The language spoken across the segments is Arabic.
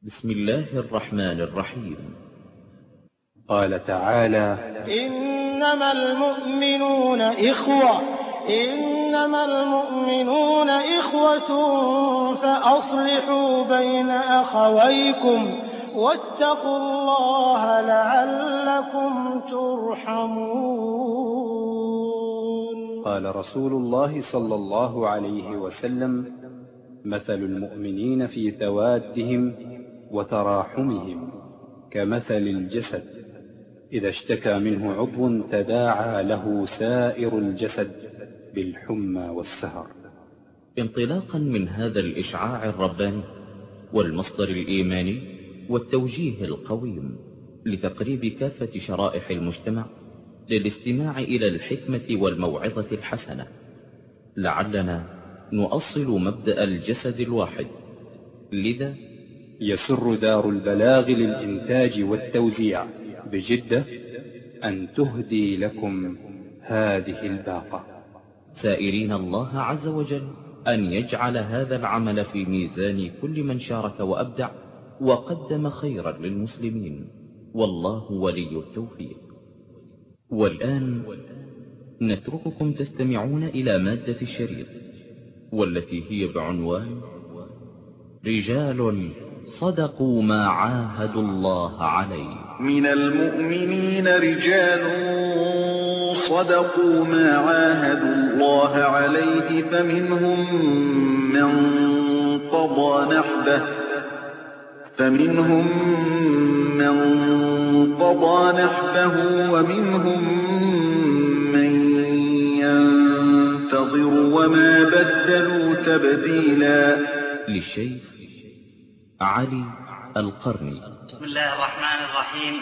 بسم الله الرحمن الرحيم. قال تعالى: إنما المؤمنون إخوة فأصلحوا بين أخويكم واتقوا الله لعلكم ترحمون. قال رسول الله صلى الله عليه وسلم: مثل المؤمنين في توادهم وتراحمهم كمثل الجسد إذا اشتكى منه عضو تداعى له سائر الجسد بالحمى والسهر. انطلاقا من هذا الإشعاع الرباني والمصدر الإيماني والتوجيه القويم لتقريب كافة شرائح المجتمع للاستماع إلى الحكمة والموعظة الحسنة، لعلنا نؤصل مبدأ الجسد الواحد. لذا يسر دار البلاغ للإنتاج والتوزيع بجدة أن تهدي لكم هذه الباقة، سائلين الله عز وجل أن يجعل هذا العمل في ميزان كل من شارك وأبدع وقدم خيرا للمسلمين، والله ولي التوفيق. والآن نترككم تستمعون إلى مادة الشريط، والتي هي بعنوان: رجال صدقوا ما عاهدوا الله عليه. من المؤمنين رجال صدقوا ما عاهدوا الله عليه فمنهم من قضى نحبه ومنهم من ينتظر وما بدلوا تبديلا. للشيخ علي القرني. بسم الله الرحمن الرحيم.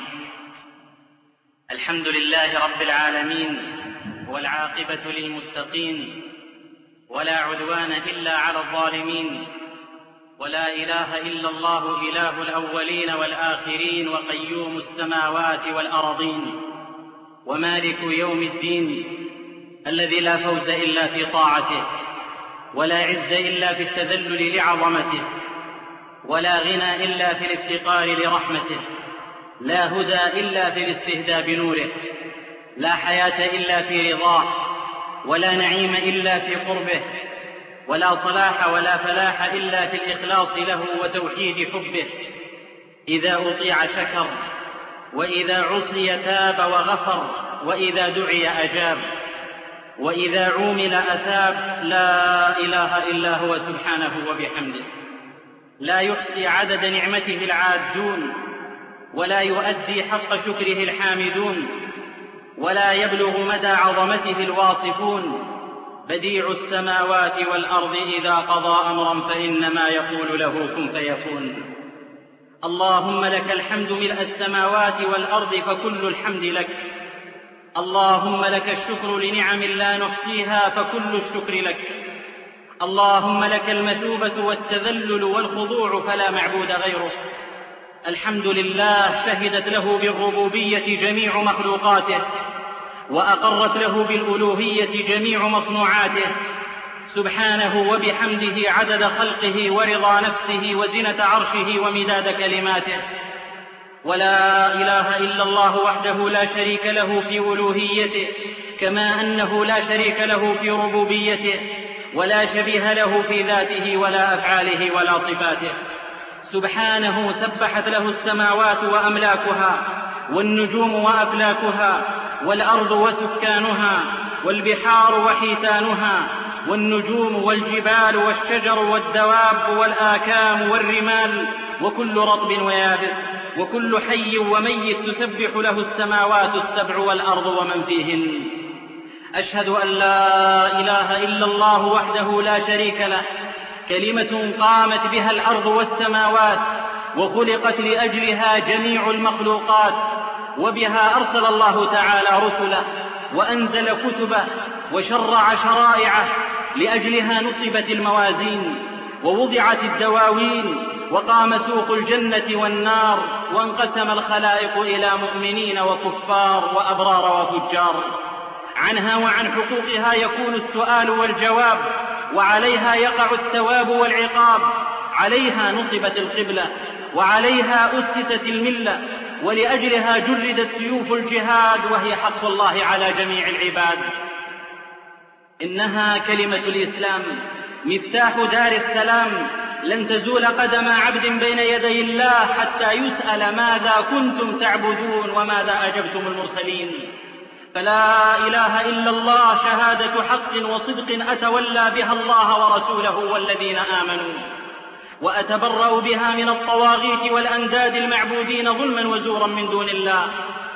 الحمد لله رب العالمين، والعاقبة للمتقين، ولا عدوان إلا على الظالمين، ولا إله إلا الله إله الأولين والآخرين، وقيوم السماوات والأرضين، ومالك يوم الدين، الذي لا فوز إلا في طاعته، ولا عز إلا في التذلل لعظمته، ولا غنى إلا في الافتقار لرحمته، لا هدى إلا في الاستهداء بنوره، لا حياة إلا في رضاه، ولا نعيم إلا في قربه، ولا صلاح ولا فلاح إلا في الإخلاص له وتوحيد حبه. إذا أطيع شكر، وإذا عصي تاب وغفر، وإذا دعي أجاب، وإذا عومل أثاب. لا إله إلا هو سبحانه وبحمده، لا يحصي عدد نعمته العادون، ولا يؤدي حق شكره الحامدون، ولا يبلغ مدى عظمته الواصفون. بديع السماوات والأرض إذا قضى أمرا فإنما يقول له كن فيكون. اللهم لك الحمد ملء السماوات والأرض فكل الحمد لك. اللهم لك الشكر لنعم لا نحصيها فكل الشكر لك. اللهم لك المثوبة والتذلل والخضوع فلا معبود غيرك. الحمد لله شهدت له بالربوبية جميع مخلوقاته، وأقرت له بالألوهية جميع مصنوعاته، سبحانه وبحمده عدد خلقه ورضا نفسه وزنة عرشه ومداد كلماته. ولا إله إلا الله وحده لا شريك له في ألوهيته، كما أنه لا شريك له في ربوبيته، ولا شبيه له في ذاته ولا أفعاله ولا صفاته. سبحانه سبحت له السماوات وأملاكها، والنجوم وأفلاكها، والأرض وسكانها، والبحار وحيتانها، والنجوم والجبال والشجر والدواب والآكام والرمال، وكل رطب ويابس، وكل حي وميت تسبح له السماوات السبع والأرض ومن فيهن. أشهد أن لا إله إلا الله وحده لا شريك له، كلمة قامت بها الأرض والسماوات، وخلقت لأجلها جميع المخلوقات، وبها أرسل الله تعالى رسله، وأنزل كتبه، وشرع شرائعه، لأجلها نصبت الموازين، ووضعت الدواوين، وقام سوق الجنة والنار، وانقسم الخلائق إلى مؤمنين وكفار وأبرار وفجار. عنها وعن حقوقها يكون السؤال والجواب، وعليها يقع الثواب والعقاب. عليها نصبت القبلة، وعليها أسست الملة، ولأجلها جردت سيوف الجهاد، وهي حق الله على جميع العباد. إنها كلمة الإسلام، مفتاح دار السلام، لن تزول قدم عبد بين يدي الله حتى يسأل ماذا كنتم تعبدون وماذا أجبتم المرسلين. فلا إله إلا الله شهادة حق وصدق أتولى بها الله ورسوله والذين آمنوا، وأتبرأ بها من الطواغيت والأنداد المعبودين ظلما وزورا من دون الله،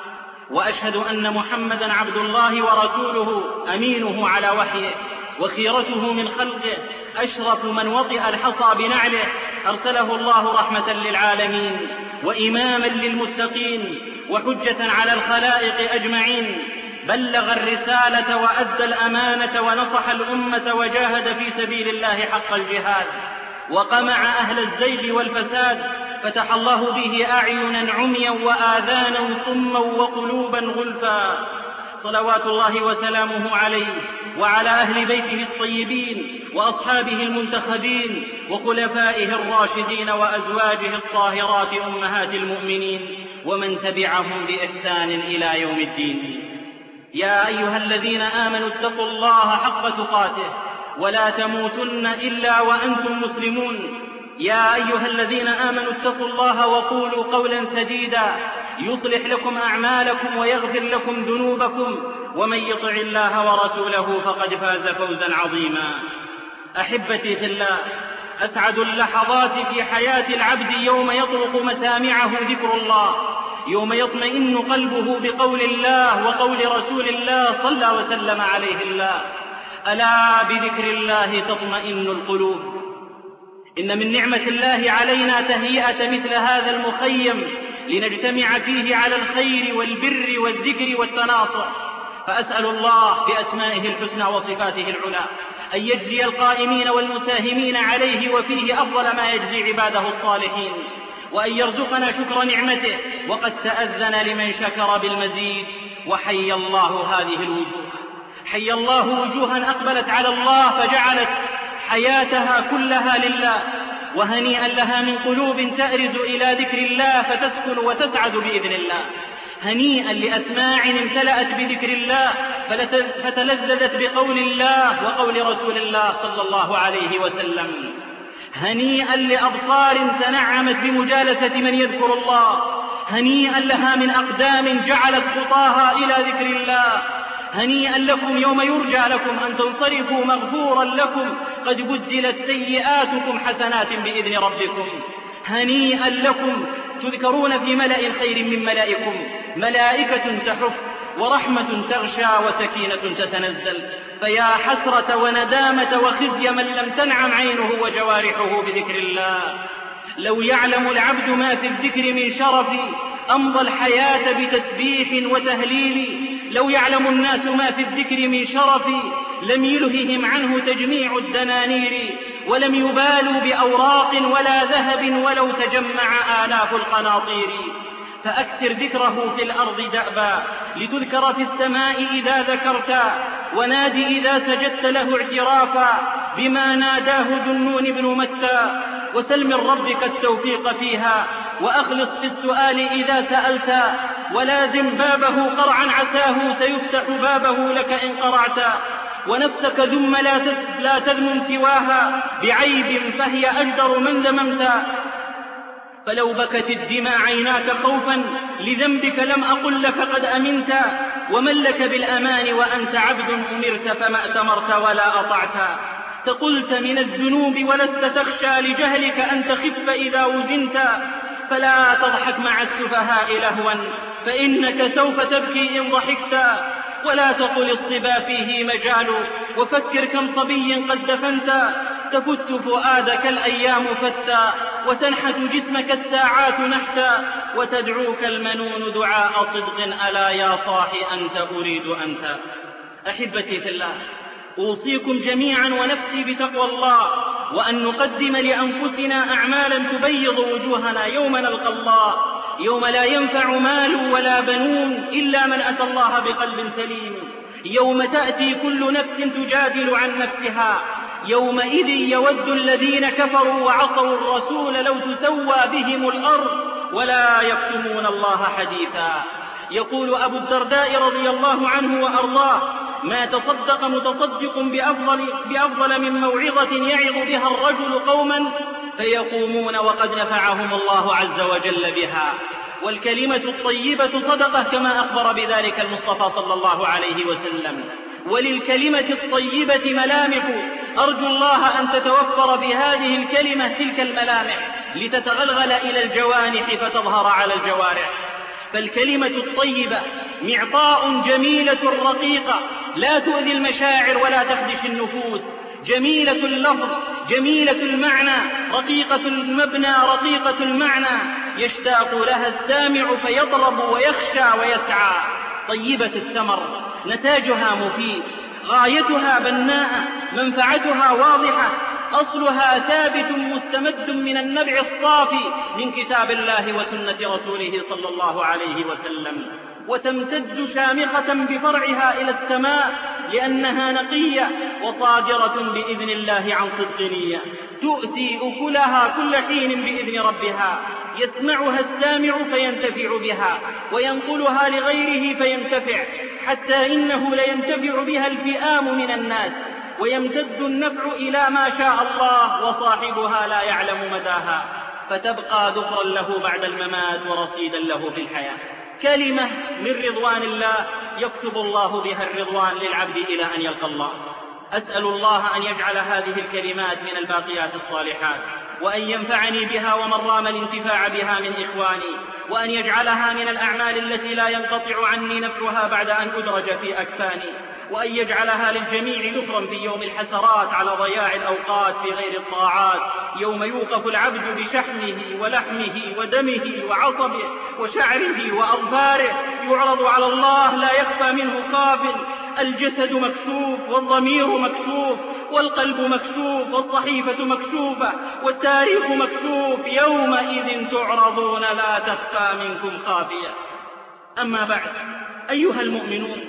وأشهد أن محمدا عبد الله ورسوله أمينه على وحيه وخيرته من خلقه، أشرف من وطئ الحصى بنعله، أرسله الله رحمة للعالمين وإماما للمتقين وحجة على الخلائق أجمعين. بلغ الرسالة وأدى الأمانة ونصح الأمة وجاهد في سبيل الله حق الجهاد، وقمع أهل الزيغ والفساد، فتح الله به أعينا عميا وآذانا صما وقلوبا غلفا. صلوات الله وسلامه عليه وعلى أهل بيته الطيبين وأصحابه المنتخبين وخلفائه الراشدين وأزواجه الطاهرات أمهات المؤمنين ومن تبعهم بإحسان إلى يوم الدين. يا أيها الذين آمنوا اتقوا الله حق تقاته ولا تموتن إلا وأنتم مسلمون. يا أيها الذين آمنوا اتقوا الله وقولوا قولا سديدا يصلح لكم أعمالكم ويغفر لكم ذنوبكم، ومن يطع الله ورسوله فقد فاز فوزا عظيما. أحبتي في الله، أسعد اللحظات في حياة العبد يوم يطرق مسامعه ذكر الله، يوم يطمئن قلبه بقول الله وقول رسول الله صلى وسلم عليه الله. ألا بذكر الله تطمئن القلوب. إن من نعمة الله علينا تهيئة مثل هذا المخيم لنجتمع فيه على الخير والبر والذكر والتناصح، فأسأل الله بأسمائه الحسنى وصفاته العلى أن يجزي القائمين والمساهمين عليه وفيه أفضل ما يجزي عباده الصالحين، وأن يرزقنا شكر نعمته، وقد تأذن لمن شكر بالمزيد. وحي الله هذه الوجوه، حي الله وجوها أقبلت على الله فجعلت حياتها كلها لله، وهنيئا لها من قلوب تأرز إلى ذكر الله فتسكن وتسعد بإذن الله. هنيئا لأسماع امتلأت بذكر الله فتلذذت بقول الله وقول رسول الله صلى الله عليه وسلم. هنيئا لأبصار تنعمت بمجالسة من يذكر الله. هنيئا لها من أقدام جعلت خطاها إلى ذكر الله. هنيئا لكم يوم يرجى لكم أن تنصرفوا مغفورا لكم قد بدلت سيئاتكم حسنات بإذن ربكم. هنيئا لكم تذكرون في ملأ خير من ملائكم، ملائكة تحف ورحمة تغشى وسكينة تتنزل. فيا حسرة وندامة وخزي من لم تنعم عينه وجوارحه بذكر الله. لو يعلم العبد ما في الذكر من شرف أمضى الحياة بتسبيح وتهليل. لو يعلم الناس ما في الذكر من شرف لم يلههم عنه تجميع الدنانير، ولم يبالوا بأوراق ولا ذهب ولو تجمع آلاف القناطير. فأكثر ذكره في الأرض دأبا لتذكر في السماء إذا ذكرت، ونادي إذا سجدت له اعترافا بما ناداه ذنون بن متى. وسل من ربك التوفيق فيها وأخلص في السؤال إذا سألت، ولازم بابه قرعا عساه سيفتح بابه لك إن قرعت. ونفسك ذم لا تذمم سواها بعيب فهي أجدر من ذممت. فلو بكت الدماء عيناك خوفا لذنبك لم أقل لك قد أمنت. ومن لك بالأمان وأنت عبد أمرت فما أتمرت ولا أطعت. تقلت من الذنوب ولست تخشى لجهلك أن تخف إذا وزنت. فلا تضحك مع السفهاء لهوا فإنك سوف تبكي إن ضحكت. ولا تقل الصبا فيه مجال وفكر كم صبي قد دفنت. تفت فؤادك الأيام فتا وتنحت جسمك الساعات نحتا. وتدعوك المنون دعاء صدق ألا يا صاحي أنت أريد أنت. أحبتي في الله، أوصيكم جميعا ونفسي بتقوى الله، وأن نقدم لأنفسنا أعمالا تبيض وجوهنا يوم نلقى الله، يوم لا ينفع مال ولا بنون إلا من أتى الله بقلب سليم. يوم تأتي كل نفس تجادل عن نفسها، يومئذ يود الذين كفروا وعصوا الرسول لو تسوى بهم الأرض ولا يكتمون الله حديثا. يقول أبو الدرداء رضي الله عنه وأرضاه: ما تصدق متصدق بأفضل من موعظة يعظ بها الرجل قوما فيقومون وقد نفعهم الله عز وجل بها. والكلمة الطيبة صدقة كما أخبر بذلك المصطفى صلى الله عليه وسلم. وللكلمة الطيبة ملامح أرجو الله أن تتوفر بهذه الكلمة تلك الملامح لتتغلغل إلى الجوانح فتظهر على الجوارح. فالكلمة الطيبة معطاء جميلة رقيقة لا تؤذي المشاعر ولا تخدش النفوس، جميلة اللفظ جميلة المعنى رقيقة المبنى رقيقة المعنى، يشتاق لها السامع فيطلب ويخشى ويسعى. طيبة الثمر نتاجها مفيد، غايتها بناءة، منفعتها واضحة، أصلها ثابت مستمد من النبع الصافي من كتاب الله وسنة رسوله صلى الله عليه وسلم، وتمتد شامخة بفرعها إلى السماء لأنها نقية وصادرة بإذن الله عن صدق نية، تؤتي أكلها كل حين بإذن ربها، يسمعها السامع فينتفع بها وينقلها لغيره فينتفع، حتى إنه لينتفع بها الفئام من الناس، ويمتد النفع إلى ما شاء الله وصاحبها لا يعلم مداها، فتبقى ذكرا له بعد الممات ورصيدا له في الحياة. كلمة من رضوان الله يكتب الله بها الرضوان للعبد إلى أن يلقى الله. أسأل الله أن يجعل هذه الكلمات من الباقيات الصالحات، وأن ينفعني بها ومن رام الانتفاع بها من إخواني، وأن يجعلها من الأعمال التي لا ينقطع عني نفعها بعد أن أدرج في أكفاني، وأن يجعلها للجميع ذكرا في يوم الحسرات على ضياع الأوقات في غير الطاعات، يوم يوقف العبد بشحمه ولحمه ودمه وعصبه وشعره وأظفاره، يعرض على الله لا يخفى منه خاف، الجسد مكشوف والضمير مكشوف والقلب مكشوف والصحيفة مكشوفة والتاريخ مكشوف، يومئذ تعرضون لا تخفى منكم خافية. أما بعد، أيها المؤمنون،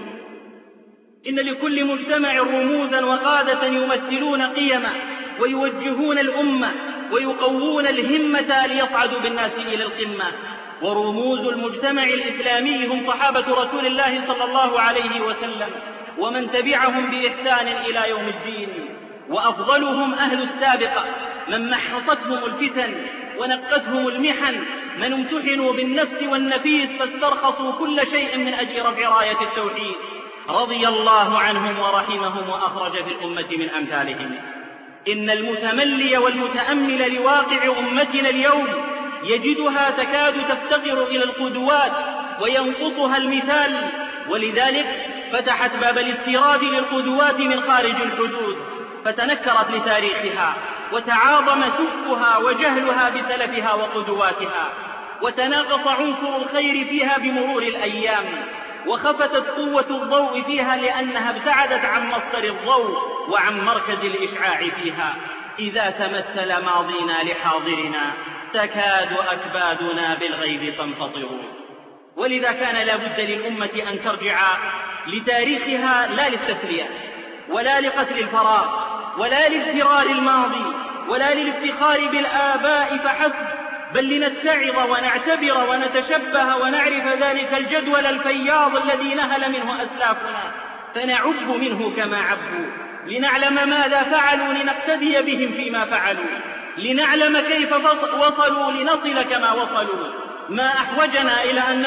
إن لكل مجتمع رموزا وقادة يمثلون قيمة ويوجهون الأمة ويقوون الهمة ليصعدوا بالناس إلى القمة. ورموز المجتمع الإسلامي هم صحابة رسول الله صلى الله عليه وسلم ومن تبعهم بإحسان إلى يوم الدين، وأفضلهم أهل السابقة من محصتهم الفتن ونقتهم المحن، من امتحنوا بالنفس والنفيس فاسترخصوا كل شيء من أجل رفع راية التوحيد، رضي الله عنهم ورحمهم وأخرج في الأمة من أمثالهم. إن المتملي والمتأمل لواقع أمتنا اليوم يجدها تكاد تفتقر إلى القدوات وينقصها المثال، ولذلك فتحت باب الاستيراد للقدوات من خارج الحدود، فتنكرت لتاريخها وتعاظم سفها وجهلها بسلفها وقدواتها، وتناقص عنصر الخير فيها بمرور الأيام، وخفتت قوة الضوء فيها لأنها ابتعدت عن مصدر الضوء وعن مركز الإشعاع فيها. إذا تمثل ماضينا لحاضرنا تكاد أكبادنا بالغيظ تنفطر. ولذا كان لا بد للأمة أن ترجع لتاريخها لا للتسلية ولا لقتل الفراغ ولا لاغترار الماضي ولا للافتخار بالآباء فحسب، بل لنتعظ ونعتبر ونتشبه ونعرف ذلك الجدول الفياض الذي نهل منه أسلافنا، فنعب منه كما عبوا، لنعلم ماذا فعلوا لنقتدي بهم فيما فعلوا، لنعلم كيف وصلوا لنصل كما وصلوا. ما أحوجنا إلى أن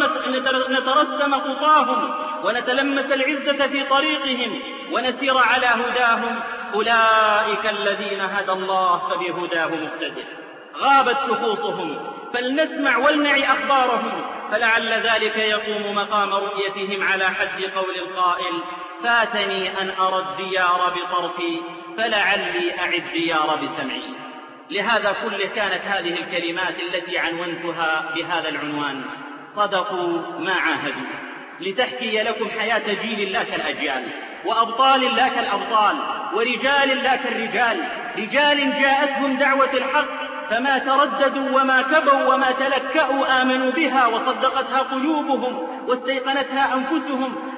نترسم خطاهم ونتلمس العزة في طريقهم ونسير على هداهم؟ أولئك الذين هدى الله فبهداه مقتدر. غابت شخوصهم فلنسمع ولنعي أخبارهم، فلعل ذلك يقوم مقام رؤيتهم على حد قول القائل: فاتني أن أرى الديار بطرفي فلعلي أعد الديار بسمعي. لهذا كله كانت هذه الكلمات التي عنونتها بهذا العنوان: صدقوا ما عاهدوا، لتحكي لكم حياة جيل لا كالأجيال، وأبطال لا كالأبطال، ورجال لا كالرجال، رجال جاءتهم دعوة الحق فما ترددوا وما كبوا وما تلكأوا، آمنوا بها وصدقتها قلوبهم واستيقنتها أنفسهم،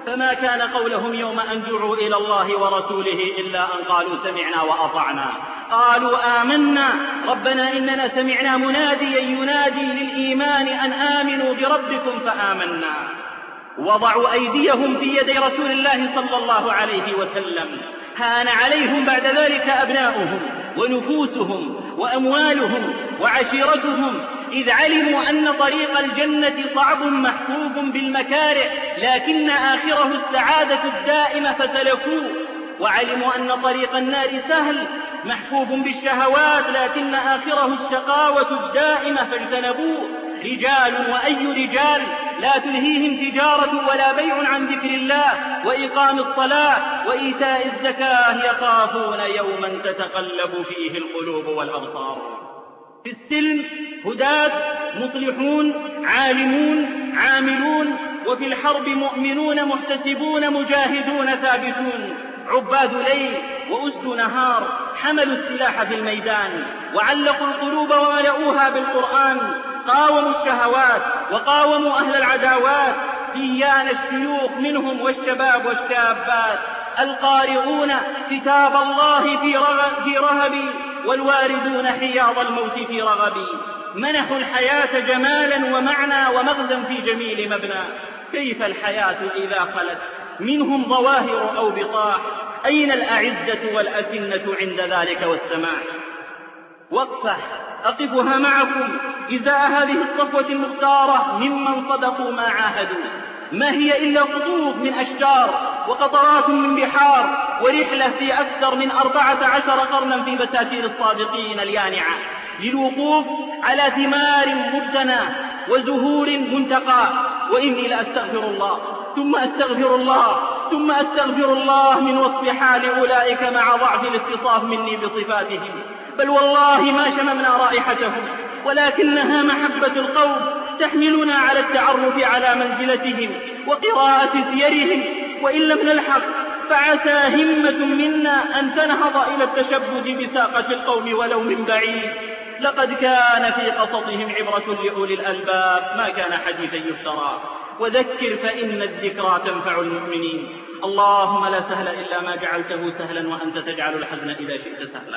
فما كان قولهم يوم أن دعوا إلى الله ورسوله إلا أن قالوا سمعنا وأطعنا. قالوا آمنا ربنا إننا سمعنا مناديا ينادي للإيمان أن آمنوا بربكم فآمنا. وضعوا أيديهم في يدي رسول الله صلى الله عليه وسلم. هان عليهم بعد ذلك أبناؤهم ونفوسهم وأموالهم وعشيرتهم، إذ علموا أن طريق الجنة صعب محفوف بالمكاره لكن آخره السعادة الدائمة فسلكوه، وعلموا أن طريق النار سهل محفوف بالشهوات لكن آخره الشقاوة الدائمة فاجتنبوه. رجال وأي رجال لا تلهيهم تجارة ولا بيع عن ذكر الله وإقام الصلاة وإيتاء الزكاة يخافون يوما تتقلب فيه القلوب والأبصار. في السلم هداة مصلحون عالمون عاملون، وفي الحرب مؤمنون محتسبون مجاهدون ثابتون، عباد ليل وأسد نهار، حملوا السلاح في الميدان وعلقوا القلوب وملؤوها بالقرآن، قاوموا الشهوات وقاوموا أهل العداوات، سيان الشيوخ منهم والشباب والشابات، القارئون كتاب الله في رهبي والواردون حياض الموت في رغبي، منحوا الحياة جمالا ومعنى ومغزا في جميل مبنى. كيف الحياة إذا خلت منهم ظواهر أو بطاح؟ أين الأعزة والأسنة عند ذلك والسماح؟ وقفة أقفها معكم إزاء هذه الصفوة المختارة ممن صدقوا ما عاهدوا، ما هي إلا قطوف من أشجار وقطرات من بحار، ورحلة في أكثر من 14 قرنا في بساتين الصادقين اليانعة للوقوف على ثمار مجتنى وزهور منتقى. وإني لأستغفر الله ثم أستغفر الله ثم أستغفر الله من وصف حال أولئك مع ضعف الاتصاف مني بصفاتهم، بل والله ما شممنا رائحتهم، ولكنها محبة القوم تحملنا على التعرف على منزلتهم وقراءة سيرهم، وإن لم نلحق فعسى همة منا أن تنهض إلى التشبث بساقة القوم ولو من بعيد. لقد كان في قصصهم عبرة لأولي الألباب ما كان حديثا يفترى، وذكر فإن الذكرى تنفع المؤمنين. اللهم لا سهل إلا ما جعلته سهلا وأنت تجعل الحزن إذا شئت سهلا.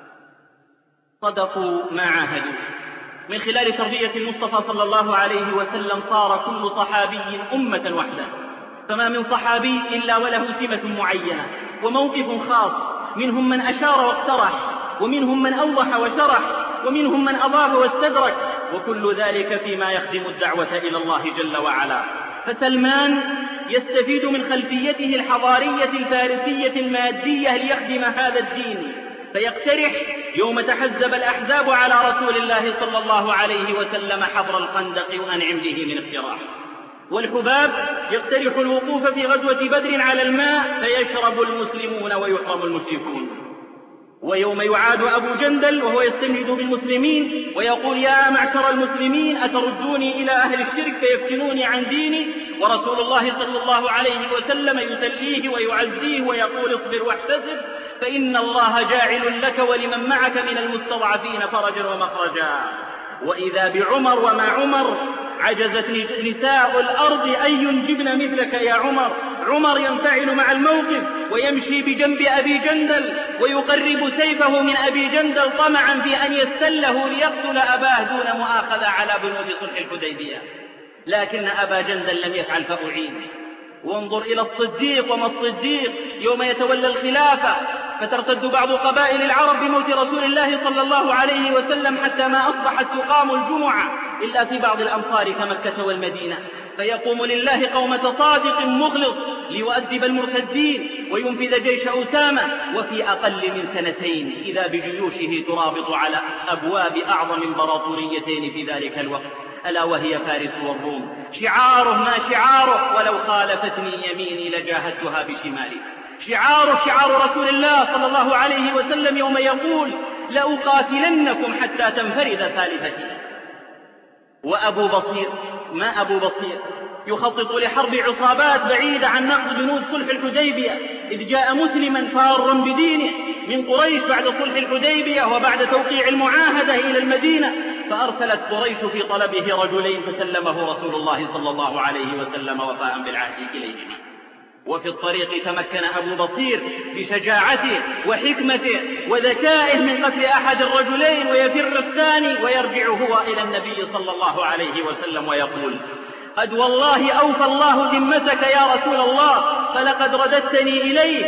صدقوا ما عاهدوا. من خلال تربية المصطفى صلى الله عليه وسلم صار كل صحابي أمة وحده، فما من صحابي إلا وله سمة معينة وموقف خاص، منهم من أشار واقترح، ومنهم من أوضح وشرح، ومنهم من أضاف واستدرك، وكل ذلك فيما يخدم الدعوة إلى الله جل وعلا. فسلمان يستفيد من خلفيته الحضارية الفارسية المادية ليخدم هذا الدين، فيقترح يوم تحزب الأحزاب على رسول الله صلى الله عليه وسلم حفر الخندق وأنعم به من اقتراح. والحباب يقترح الوقوف في غزوة بدر على الماء فيشرب المسلمون ويحرم المشركون. ويوم يعاد أبو جندل وهو يستنجد بالمسلمين ويقول يا معشر المسلمين أتردوني إلى أهل الشرك فيفتنوني عن ديني، ورسول الله صلى الله عليه وسلم يسليه ويعزيه ويقول اصبر واحتسب فإن الله جاعل لك ولمن معك من المستضعفين فرجا ومخرجا. وإذا بعمر وما عمر عجزت نساء الأرض أن ينجبن مثلك يا عمر. عمر ينفعل مع الموقف ويمشي بجنب أبي جندل ويقرب سيفه من أبي جندل طمعا في أن يستله ليقتل أباه دون مؤاخذة على بنود صلح الحديبية، لكن أبا جندل لم يفعل فأعين. وانظر إلى الصديق وما الصديق يوم يتولى الخلافة فترتد بعض قبائل العرب بموت رسول الله صلى الله عليه وسلم حتى ما أصبحت تقام الجمعة إلا في بعض الأمصار كمكة والمدينة، فيقوم لله قومة صادق مخلص ليؤدب المرتدين وينفذ جيش أسامة، وفي أقل من سنتين إذا بجيوشه ترابط على أبواب أعظم امبراطوريتين في ذلك الوقت ألا وهي فارس والروم. شعاره ما شعاره ولو خالفتني يميني لجاهدتها بشمالي. شعار رسول الله صلى الله عليه وسلم يوم يقول لأقاتلنكم حتى تنفرد سالفتي. وأبو بصير ما أبو بصير يخطط لحرب عصابات بعيدة عن نقض بنود صلح الحديبية، إذ جاء مسلما فارا بدينه من قريش بعد صلح الحديبية وبعد توقيع المعاهدة إلى المدينة، فأرسلت قريش في طلبه رجلين فسلمه رسول الله صلى الله عليه وسلم وفاء بالعهد إليهما. وفي الطريق تمكن أبو بصير بشجاعته وحكمته وذكائه من قتل أحد الرجلين ويفر الثاني، ويرجع هو إلى النبي صلى الله عليه وسلم ويقول: قد والله أوفى الله ذمتك يا رسول الله، فلقد رددتني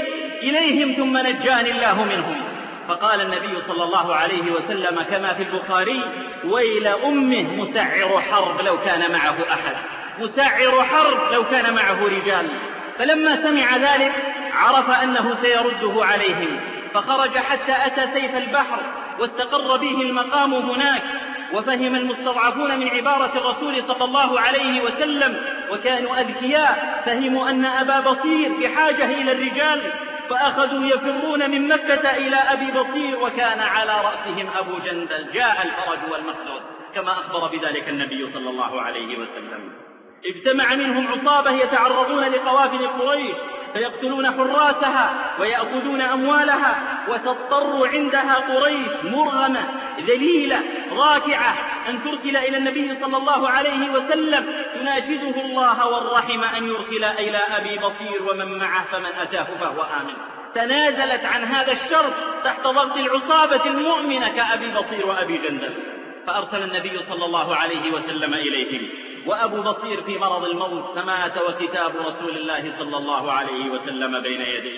إليهم ثم نجاني الله منهم. فقال النبي صلى الله عليه وسلم كما في البخاري: ويل أمه مسعر حرب لو كان معه أحد، مسعر حرب لو كان معه رجال. فلما سمع ذلك عرف أنه سيرده عليهم، فخرج حتى أتى سيف البحر واستقر به المقام هناك. وفهم المستضعفون من عبارة الرسول صلى الله عليه وسلم وكانوا أذكياء، فهموا أن أبا بصير بحاجة إلى الرجال، فأخذوا يفرون من مكة إلى أبي بصير، وكان على رأسهم أبو جندل. جاء الفرج والمخرج كما أخبر بذلك النبي صلى الله عليه وسلم. اجتمع منهم عصابة يتعرضون لقوافل قريش فيقتلون حراسها ويأخذون أموالها، وتضطر عندها قريش مرغمة ذليلة راكعة أن ترسل إلى النبي صلى الله عليه وسلم تناشده الله والرحم أن يرسل إلى أبي بصير ومن معه، فمن أتاه فهو آمن. تنازلت عن هذا الشرط تحت ضغط العصابة المؤمنة كأبي بصير وأبي جندل، فأرسل النبي صلى الله عليه وسلم إليهم، وأبو بصير في مرض الموت، فمات وكتاب رسول الله صلى الله عليه وسلم بين يديه.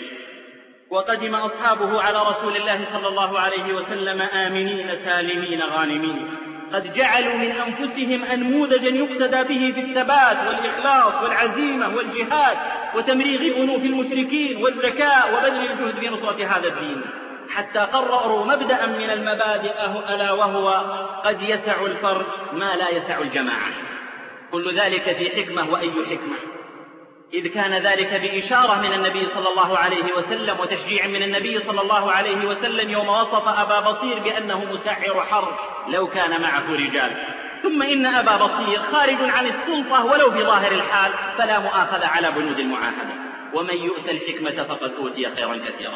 وقدم أصحابه على رسول الله صلى الله عليه وسلم آمنين سالمين غانمين، قد جعلوا من أنفسهم أنموذجا يقتدى به في الثبات والإخلاص والعزيمة والجهاد وتمريغ أنوف المشركين والذكاء وبذل الجهد في نصرة هذا الدين، حتى قرروا مبدأ من المبادئ ألا وهو: قد يسع الفرد ما لا يسع الجماعة. كل ذلك في حكمة، وأي حكمة، إذ كان ذلك بإشارة من النبي صلى الله عليه وسلم وتشجيع من النبي صلى الله عليه وسلم يوم وصف أبا بصير بأنه مسعر حرب لو كان معه رجال. ثم إن أبا بصير خارج عن السلطة ولو بظاهر الحال، فلا مؤاخذة على بنود المعاهدة، ومن يؤت الحكمة فقد أوتي خيرا كثيرا.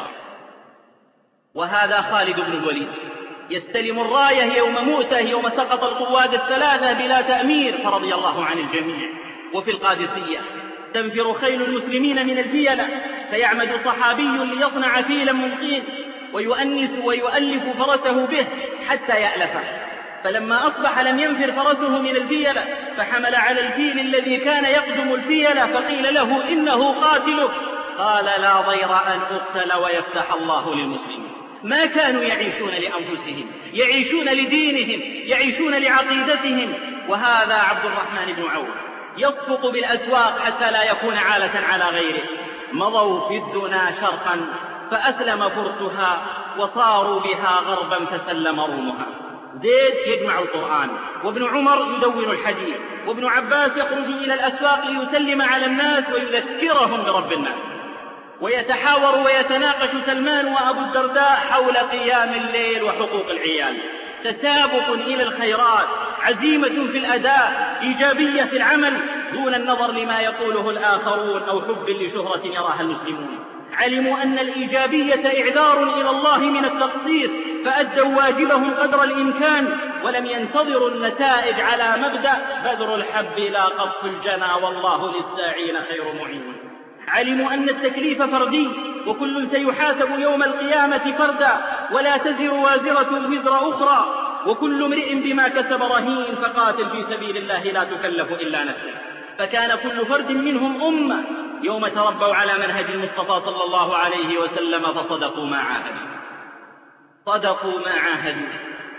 وهذا خالد بن الوليد يستلم الراية يوم مؤتة، يوم سقط القواد الثلاثة بلا تأمير، فرضي الله عن الجميع. وفي القادسية تنفر خيل المسلمين من الفيلة، فيعمد صحابي ليصنع فيلا من طين ويؤنس ويؤلف فرسه به حتى يألفه، فلما أصبح لم ينفر فرسه من الفيلة، فحمل على الفيل الذي كان يقدم الفيلة، فقيل له: إنه قاتلك. قال: لا ضير أن أقتل ويفتح الله للمسلمين. ما كانوا يعيشون لأنفسهم، يعيشون لدينهم، يعيشون لعقيدتهم. وهذا عبد الرحمن بن عوف يصفق بالأسواق حتى لا يكون عالة على غيره. مضوا في الدنا شرقا فأسلم فرسها، وصاروا بها غربا فسلم رومها. زيد يجمع القرآن، وابن عمر يدون الحديث، وابن عباس يخرج إلى الأسواق ليسلم على الناس ويذكرهم برب الناس. ويتحاور ويتناقش سلمان وأبو الدرداء حول قيام الليل وحقوق العيال. تسابق إلى الخيرات، عزيمة في الأداء، إيجابية في العمل دون النظر لما يقوله الآخرون أو حب لشهرة يراها المسلمون. علموا أن الإيجابية إعذار إلى الله من التقصير، فأدوا واجبهم قدر الإمكان، ولم ينتظروا النتائج على مبدأ بذر الحب لا قطف الجنى والله للساعين خير معين. علموا أن التكليف فردي، وكل سيحاسب يوم القيامة فردا، ولا تزر وازرة وزر أخرى، وكل امرئ بما كسب رهين، فقاتل في سبيل الله لا تكلف إلا نفسك. فكان كل فرد منهم أمة يوم تربوا على منهج المصطفى صلى الله عليه وسلم، فصدقوا ما عاهدوا. صدقوا ما عاهدوا.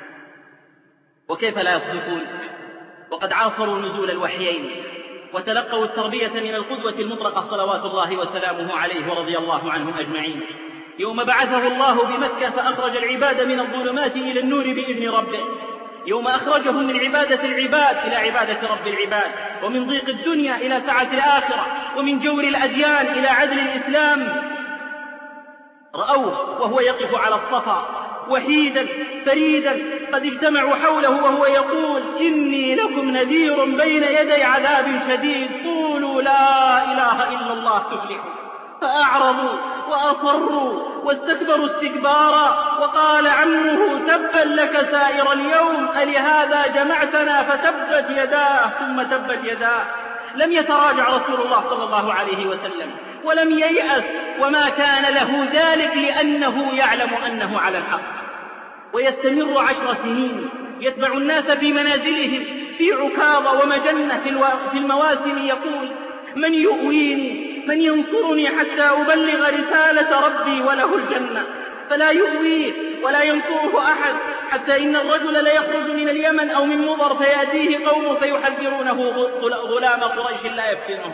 وكيف لا يصدقون وقد عاصروا نزول الوحيين وتلقوا التربية من القدوة المطلقة صلوات الله وسلامه عليه ورضي الله عنهم أجمعين. يوم بعثه الله بمكة فأخرج العباد من الظلمات إلى النور بإذن ربه، يوم أخرجهم من عبادة العباد إلى عبادة رب العباد، ومن ضيق الدنيا إلى سعة الآخرة، ومن جور الأديان إلى عدل الإسلام. رأوه وهو يقف على الصفا وحيدا فريدا، قد اجتمعوا حوله وهو يقول: إني لكم نذير بين يدي عذاب شديد، قولوا لا إله إلا الله تفلحوا. فأعرضوا وأصروا واستكبروا استكبارا، وقال عمه: تبا لك سائر اليوم، ألهذا جمعتنا؟ فتبت يداه ثم تبت يداه. لم يتراجع رسول الله صلى الله عليه وسلم، ولم ييأس، وما كان له ذلك لأنه يعلم أنه على الحق. ويستمر 10 سنين يتبع الناس في منازلهم في عكاظ ومجنة في المواسم، يقول: من يؤويني، من ينصرني حتى أبلغ رسالة ربي وله الجنة؟ فلا يؤويه ولا ينصره أحد، حتى إن الرجل ليخرج من اليمن أو من مضر فيأتيه قوم فيحذرونه غلام قريش لا يفتنهم.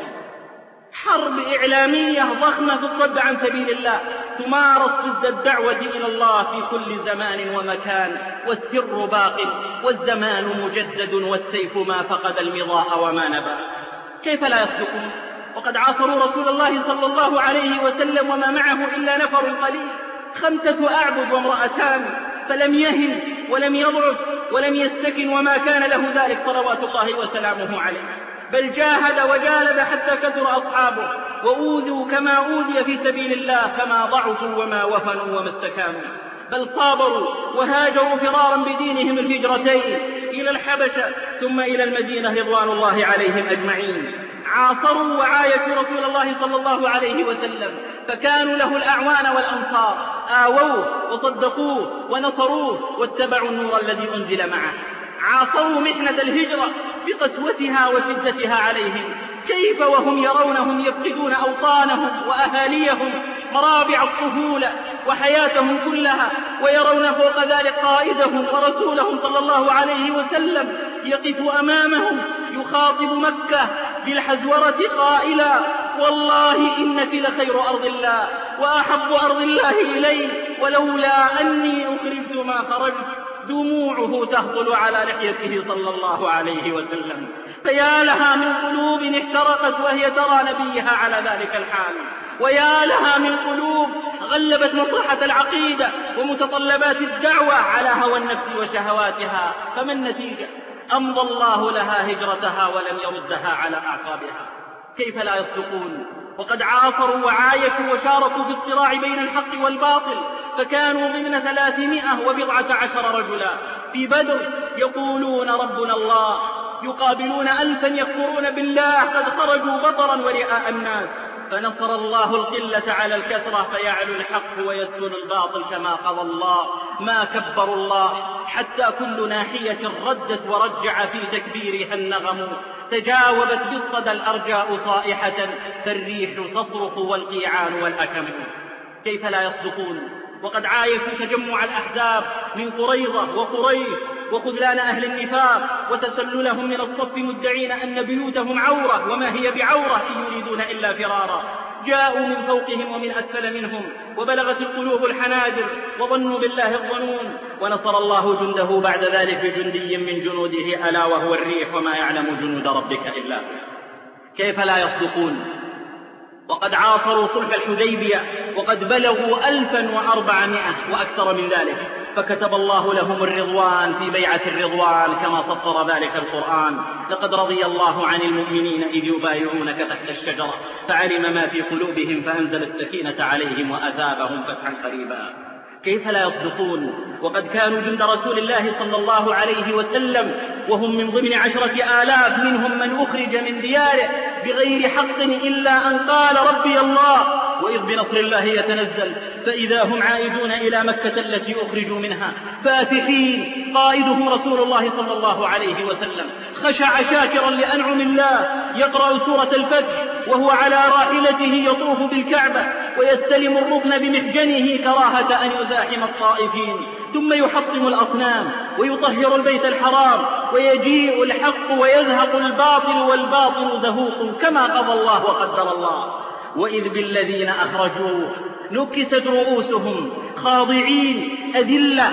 حرب إعلامية ضخمة في الصد عن سبيل الله تمارس ضد الدعوة إلى الله في كل زمان ومكان، والسر باق والزمان مجدد والسيف ما فقد المضاء وما نبى. كيف لا يصدقون وقد عاصروا رسول الله صلى الله عليه وسلم وما معه إلا نفر قليل، 5 أعبد وامرأتان، فلم يهن ولم يضعف ولم يستكن، وما كان له ذلك صلوات الله وسلامه عليه، بل جاهد وجالد حتى كثر أصحابه وأوذوا كما أوذي في سبيل الله، فما ضعفوا وما وهنوا وما استكانوا، بل صابروا وهاجروا فرارا بدينهم الهجرتين إلى الحبشة ثم إلى المدينة رضوان الله عليهم أجمعين. عاصروا وعايشوا رسول الله صلى الله عليه وسلم، فكانوا له الأعوان والأنصار، آووه وصدقوه ونصروه واتبعوا النور الذي أنزل معه. عاصروا محنة الهجرة بقسوتها وشدتها عليهم، كيف وهم يرونهم يفقدون أوطانهم وأهاليهم، مرابع الطفولة وحياتهم كلها، ويرون فوق ذلك قائدهم ورسولهم صلى الله عليه وسلم يقف أمامهم يخاطب مكة بالحزورة قائلا: والله إنك لخير أرض الله وأحب أرض الله إلي، ولولا أني أخرجت ما خرجت. دموعه تهطل على لحيته صلى الله عليه وسلم. فيا لها من قلوب احترقت وهي ترى نبيها على ذلك الحال، ويا لها من قلوب غلبت مصلحة العقيدة ومتطلبات الدعوة على هوى النفس وشهواتها، فما النتيجة؟ أمضى الله لها هجرتها ولم يردها على أعقابها. كيف لا يصدقون وقد عاصروا وعايشوا وشاركوا في الصراع بين الحق والباطل، فكانوا ضمن 319 رجلا في بدر يقولون ربنا الله، يقابلون 1000 يكفرون بالله قد خرجوا بطرا ورئاء الناس، فنصر الله القلة على الكثرة فيعلو الحق ويسكن الباطل كما قضى الله. ما كبروا الله حتى كل ناحية ردت ورجع في تكبيرها النغم، تجاوبت بالصدى الأرجاء صائحة، فالريح تصرخ والقيعان والأكم. كيف لا يصدقون وقد عايشوا تجمع الأحزاب من قريظة وقريش وخذلان أهل النفاق وتسللهم من الصف مدعين أن بيوتهم عورة وما هي بعورة إن يريدون إلا فرارا. جاءوا من فوقهم ومن أسفل منهم وبلغت القلوب الحناجر وظنوا بالله الظنون، ونصر الله جنده بعد ذلك بجندي من جنوده ألا وهو الريح وما يعلم جنود ربك إلا هو. كيف لا يصدقون وقد عاصروا صلح الحديبية وقد بلغوا 1400 وأكثر من ذلك، فكتب الله لهم الرضوان في بيعة الرضوان كما سطر ذلك القرآن: لقد رضي الله عن المؤمنين إذ يبايعونك تحت الشجرة فعلم ما في قلوبهم فأنزل السكينة عليهم وأثابهم فتحا قريبا. كيف لا يصدقون وقد كانوا جند رسول الله صلى الله عليه وسلم وهم من ضمن 10,000 منهم من أخرج من دياره بغير حق إلا أن قال ربي الله، وإذ بنصر الله يتنزل فإذا هم عائدون إلى مكة التي أخرجوا منها فاتحين. قائدهم رسول الله صلى الله عليه وسلم خشع شاكرا لأنعم الله، يقرأ سورة الفتح وهو على راحلته يطوف بالكعبة ويستلم الركن بمحجنه كراهة أن يزاحم الطائفين، ثم يحطم الأصنام ويطهر البيت الحرام، ويجيء الحق ويزهق الباطل والباطل زهوق كما قضى الله وقدر الله. وإذ بالذين أخرجوه نكست رؤوسهم خاضعين أذلة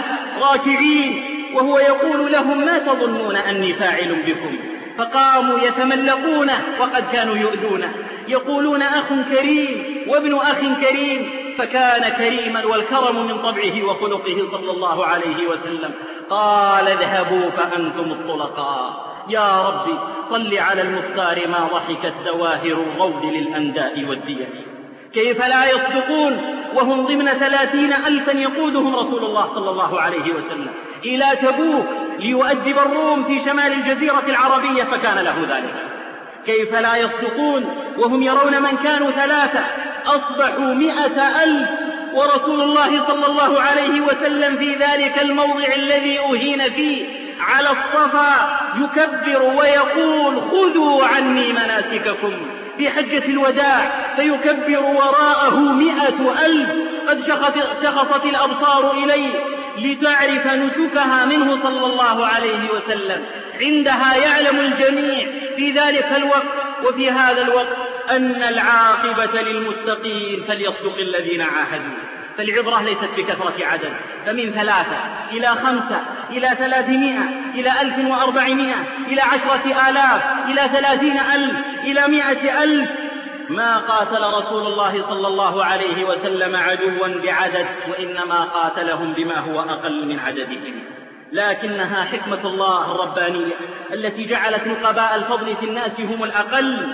راكعين وهو يقول لهم ما تظنون أني فاعل بكم؟ فقاموا يتملقونه وقد كانوا يؤذونه، يقولون أخ كريم وابن أخ كريم، فكان كريما والكرم من طبعه وخلقه صلى الله عليه وسلم. قال اذهبوا فأنتم الطلقاء. يا ربي صل على المختار ما ضحكت زواهر الروض للأنداء والدية. كيف لا يصدقون وهم ضمن 30,000 يقودهم رسول الله صلى الله عليه وسلم إلى تبوك ليؤدب الروم في شمال الجزيرة العربية، فكان له ذلك. كيف لا يصدقون وهم يرون من كانوا 3 أصبحوا 100,000، ورسول الله صلى الله عليه وسلم في ذلك الموضع الذي أهين فيه على الصفا يكبر ويقول خذوا عني مناسككم في حجة الوداع، فيكبر وراءه 100,000 قد شخصت الأبصار إليه لتعرف نسكها منه صلى الله عليه وسلم. عندها يعلم الجميع في ذلك الوقت وفي هذا الوقت أن العاقبة للمتقين، فليصدق الذين عاهدوا. فالعبرة ليست بكثرة عدد، فمن 3 إلى 5 إلى 300 إلى 1400 إلى 10,000 إلى 30,000 إلى 100,000 ما قاتل رسول الله صلى الله عليه وسلم عدوا بعدد، وإنما قاتلهم بما هو أقل من عددهم. لكنها حكمة الله الربانية التي جعلت نقباء الفضل في الناس هم الأقل،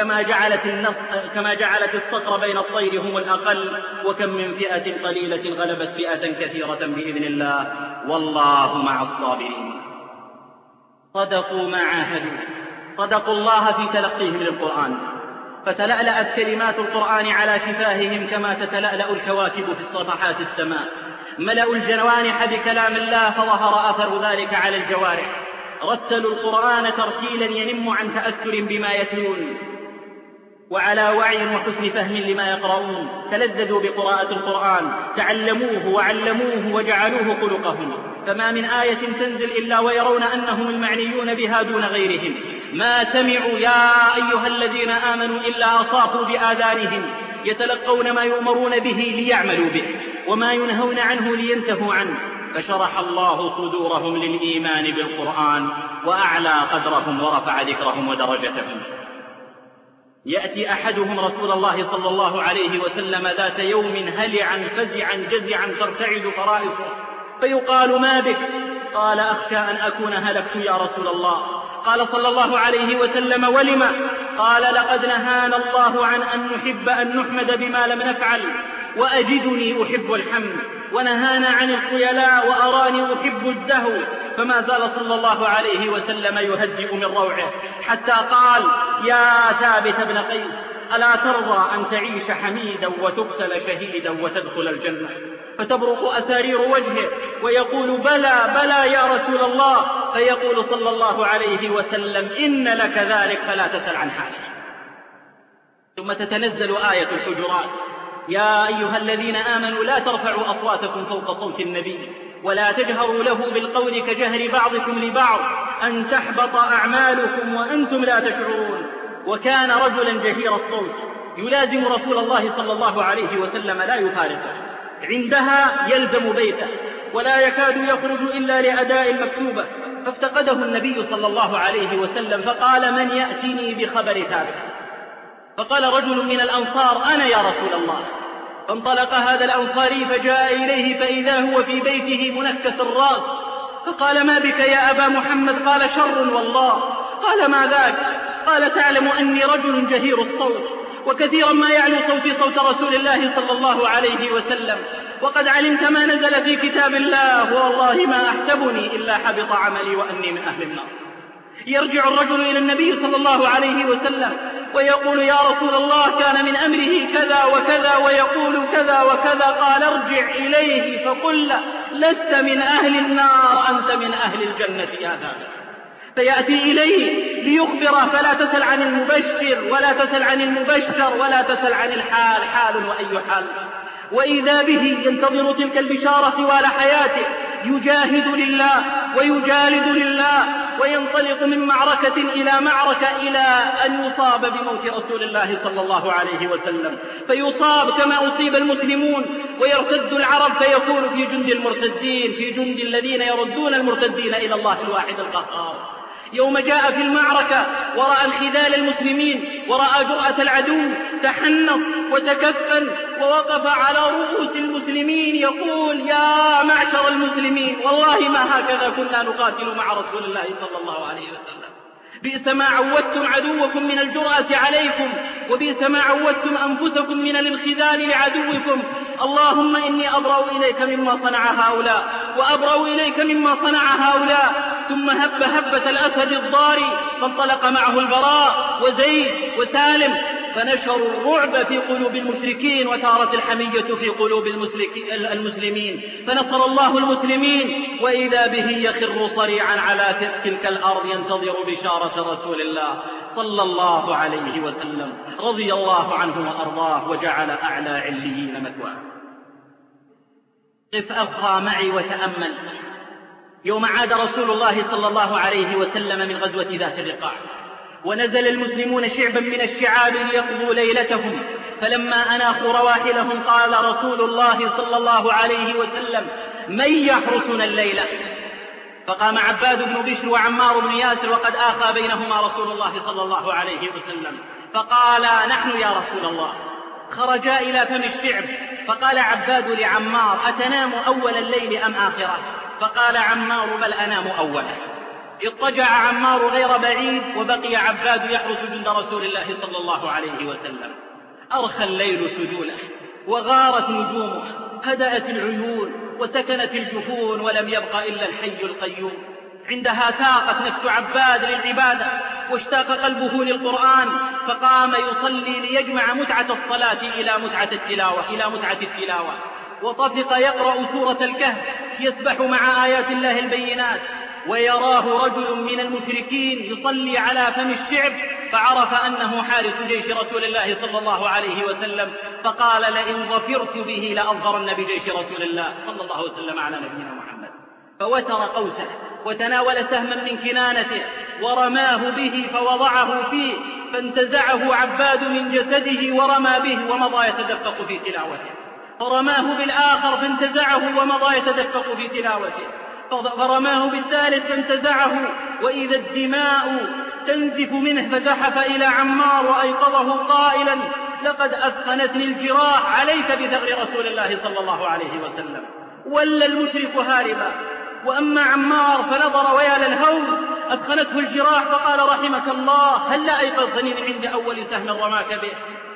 كما جعلت الصقر بين الطير هم الأقل. وكم من فئة قليلة غلبت فئة كثيرة بإذن الله، والله مع الصابرين. صدقوا ما عاهدوا، صدقوا الله في تلقيهم للقرآن، فتلألأت كلمات القرآن على شفاههم كما تتلألأ الكواكب في صفحات السماء. ملأوا الجوانح بكلام الله فظهر أثر ذلك على الجوارح. رتلوا القرآن ترتيلا ينم عن تأثر بما يتلون وعلى وعي وحسن فهم لما يقرؤون. تلذذوا بقراءة القرآن، تعلموه وعلموه وجعلوه خلقهم. فما من آية تنزل إلا ويرون أنهم المعنيون بها دون غيرهم. ما سمعوا يا أيها الذين آمنوا إلا أصافوا بآذانهم يتلقون ما يؤمرون به ليعملوا به وما ينهون عنه لينتهوا عنه. فشرح الله صدورهم للإيمان بالقرآن وأعلى قدرهم ورفع ذكرهم ودرجتهم. يأتي أحدهم رسول الله صلى الله عليه وسلم ذات يوم هلعا فزعا جزعا ترتعد فرائصه، فيقال ما بك؟ قال أخشى أن أكون هلكت يا رسول الله. قال صلى الله عليه وسلم ولم؟ قال لقد نهانا الله عن أن نحب أن نحمد بما لم نفعل وأجدني أحب الحمد، ونهانا عن الخيلاء وأراني أحب الزهو. فما زال صلى الله عليه وسلم يهدئ من روعه حتى قال يا ثابت بن قيس ألا ترضى أن تعيش حميدا وتقتل شهيدا وتدخل الجنة؟ فتبرق أسارير وجهه ويقول بلى بلى يا رسول الله. فيقول صلى الله عليه وسلم إن لك ذلك فلا تسل عن حاله. ثم تتنزل آية الحجرات يا أيها الذين آمنوا لا ترفعوا أصواتكم فوق صوت النبي ولا تجهروا له بالقول كجهر بعضكم لبعض أن تحبط أعمالكم وأنتم لا تشعرون. وكان رجلا جهير الصوت يلازم رسول الله صلى الله عليه وسلم لا يفارقه، عندها يلزم بيته ولا يكاد يخرج إلا لأداء المكتوبة. فافتقده النبي صلى الله عليه وسلم فقال من يأتيني بخبر ثابت؟ فقال رجل من الأنصار أنا يا رسول الله. فانطلق هذا الأنصاري فجاء إليه فإذا هو في بيته منكس الرأس. فقال ما بك يا أبا محمد؟ قال شر والله. قال ما ذاك؟ قال تعلم أني رجل جهير الصوت وكثيرا ما يعلو صوتي صوت رسول الله صلى الله عليه وسلم، وقد علمت ما نزل في كتاب الله والله ما أحسبني إلا حبط عملي وأني من أهل النار. يرجع الرجل إلى النبي صلى الله عليه وسلم ويقول يا رسول الله كان من أمره كذا وكذا ويقول كذا وكذا. قال ارجع إليه فقل له لست من أهل النار أنت من أهل الجنة يا ثابت. فيأتي إليه ليخبره فلا تسل عن المبشر ولا تسل عن المبشر ولا تسل عن الحال، حال وأي حال. وإذا به ينتظر تلك البشارة طوال حياته يجاهد لله ويجالد لله وينطلق من معركة إلى معركة إلى أن يصاب بموت رسول الله صلى الله عليه وسلم، فيصاب كما أصيب المسلمون ويرتد العرب فيكون في جند المرتدين، في جند الذين يردون المرتدين إلى الله الواحد القهار. يوم جاء في المعركة ورأى انخذال المسلمين ورأى جرأة العدو تحنط وتكفن ووقف على رؤوس المسلمين يقول يا معشر المسلمين والله ما هكذا كنا نقاتل مع رسول الله صلى الله عليه وسلم. بئس ما عودتم عدوكم من الجرأة عليكم وبئس ما عودتم أنفسكم من الانخذال لعدوكم. اللهم إني أبرأ إليك مما صنع هؤلاء وأبرأ إليك مما صنع هؤلاء. ثم هب هبة الأسد الضاري، فانطلق معه البراء وزيد وسالم، فنشروا الرعب في قلوب المشركين وثارت الحمية في قلوب المسلمين، فنصر الله المسلمين، وإذا به يخر صريعا على تلك الأرض ينتظر بشارة رسول الله صلى الله عليه وسلم، رضي الله عنه وأرضاه وجعل أعلى عليين مثواه. قف أبقى معي وتأمل يوم عاد رسول الله صلى الله عليه وسلم من غزوة ذات الرقاع، ونزل المسلمون شعبا من الشعاب ليقضوا ليلتهم، فلما أناخوا رواحلهم قال رسول الله صلى الله عليه وسلم: من يحرسنا الليلة؟ فقام عباد بن بشر وعمار بن ياسر وقد آخى بينهما رسول الله صلى الله عليه وسلم، فقالا: نحن يا رسول الله. خرجا إلى فم الشعب، فقال عباد لعمار: أتنام أول الليل أم آخره؟ فقال عمار: بل أنام أوله. اضطجع عمار غير بعيد، وبقي عباد يحرس جند رسول الله صلى الله عليه وسلم. أرخى الليل سجوله وغارت نجومه، هدأت العيون وسكنت الجفون، ولم يبق إلا الحي القيوم. عندها تاقت نفس عباد للعبادة واشتاق قلبه للقرآن، فقام يصلي ليجمع متعة الصلاة إلى متعة التلاوة، وطفق يقرأ سورة الكهف يسبح مع آيات الله البينات، ويراه رجل من المشركين يصلي على فم الشعب، فعرف أنه حارس جيش رسول الله صلى الله عليه وسلم، فقال: لئن ظفرت به لأظهرن بجيش رسول الله صلى الله عليه وسلم على نبينا محمد. فوتر قوسه وتناول سهما من كنانته ورماه به فوضعه فيه، فانتزعه عباد من جسده ورمى به ومضى يتدفق في تلاوته، فرماه بالآخر فانتزعه ومضى يتدفق في تلاوته، فرماه بالثالث فانتزعه، وإذا الدماء تنزف منه، فزحف إلى عمار وأيقظه قائلا: لقد أثخنتني الجراح، عليك بثغر رسول الله صلى الله عليه وسلم. ولا المشرك هاربا، وأما عمار فنظر ويا للهول، أثخنته الجراح، فقال: رحمك الله، هلا أيقظتني من عند أول سهم رماك به؟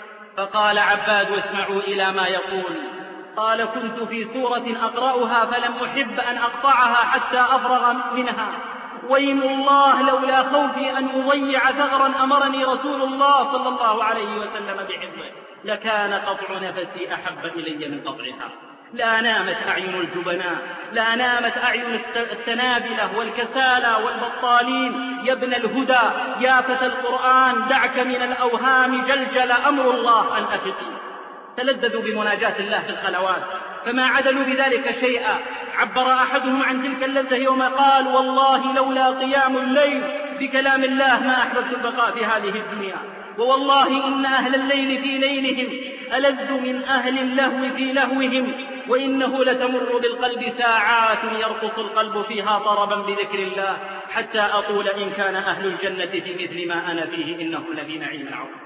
فقال عباد: واسمعوا إلى ما يقول. قال: كنت في سورة أقرأها فلم أحب أن أقطعها حتى أفرغ منها، ويم الله لولا خوفي أن أضيع ثغرا أمرني رسول الله صلى الله عليه وسلم بحفظه لكان قطع نفسي أحب إلي من قطعها. لا نامت أعين الجبناء، لا نامت أعين التنابلة والكسالى والبطالين، يا ابن الهدى يا فتى القرآن، دعك من الأوهام جلجل أمر الله أن أفقي. تلذذوا بمناجاة الله في الخلوات، فما عدلوا بذلك شيئا. عبر أحدهم عن تلك اللذة يوم قال: والله لولا قيام الليل بكلام الله ما أحببت البقاء في هذه الدنيا، ووالله إن أهل الليل في ليلهم ألذ من أهل اللهو في لهوهم، وإنه لتمر بالقلب ساعات يرقص القلب فيها طربا بذكر الله، حتى أقول إن كان أهل الجنة في مثل ما أنا فيه إنهم لفي نعيم عظيم.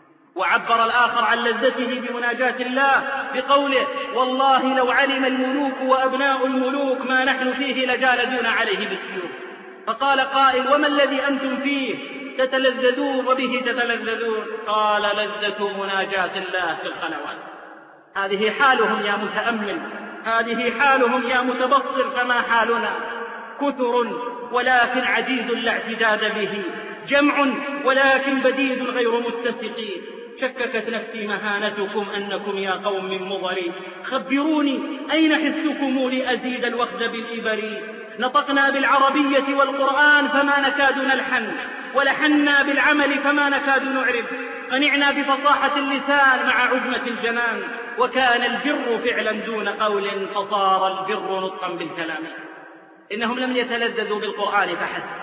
وعبر الآخر عن لذته بمناجاة الله بقوله: والله لو علم الملوك وأبناء الملوك ما نحن فيه لجالدون عليه بالسيوف. فقال قائل: وما الذي أنتم فيه تتلذذون وبه تتلذذون؟ قال: لذة مناجاة الله في الخلوات. هذه حالهم يا متأمل، هذه حالهم يا متبصر، فما حالنا؟ كثر ولكن عديد لا اعتداد به، جمع ولكن بديد غير متسقين. شككت نفسي مهانتكم أنكم يا قوم من مضري، خبروني أين حسكم لأزيد الوخد بالإبري. نطقنا بالعربية والقرآن فما نكاد نلحن، ولحنا بالعمل فما نكاد نعرف. قنعنا بفصاحة اللسان مع عجمة الجنان، وكان البر فعلا دون قول، فصار البر نطقا بالكلام. إنهم لم يتلذذوا بالقرآن فحسب،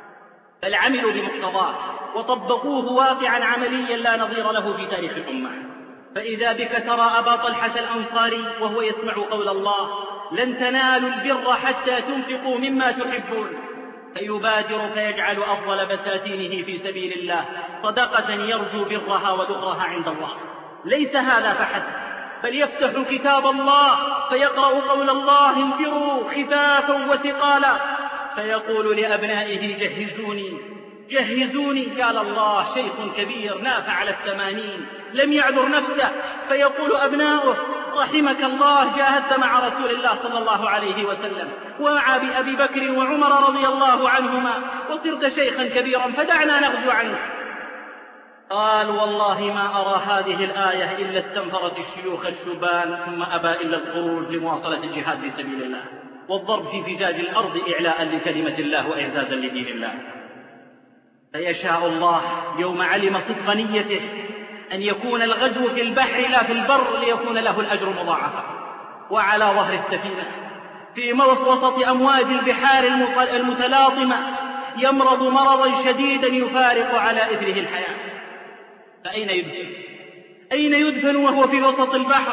بل عملوا بمقتضاه وطبقوه واقعا عمليا لا نظير له في تاريخ الأمة. فإذا بك ترى أبا طلحة الأنصاري وهو يسمع قول الله: لن تنالوا البر حتى تنفقوا مما تحبون، فيبادر فيجعل أفضل بساتينه في سبيل الله صدقة يرجو برها وذخرها عند الله. ليس هذا فحسب، بل يفتح كتاب الله فيقرأ قول الله: انفروا خفافا وثقالا، فيقول لأبنائه: جهزوني جهزوني. قال الله: شيخ كبير نافع على 80 لم يعذر نفسه، فيقول أبناؤه: رحمك الله جاهدت مع رسول الله صلى الله عليه وسلم ومع أبي بكر وعمر رضي الله عنهما وصرت شيخا كبيرا فدعنا نغزو عنك. قال والله ما أرى هذه الآية إلا استنفرت الشيوخ الشبان ثم أبى إلا الخروج لمواصلة الجهاد في سبيل الله والضرب في فجاج الأرض إعلاء لكلمة الله وإعزازا لدين الله. فيشاء الله يوم علم صدق نيته أن يكون الغزو في البحر لا في البر ليكون له الأجر مضاعفا. وعلى ظهر السفينة في وسط أمواج البحار المتلاطمة يمرض مرضا شديدا يفارق على إثره الحياة. فأين يدفن؟ أين يدفن وهو في وسط البحر؟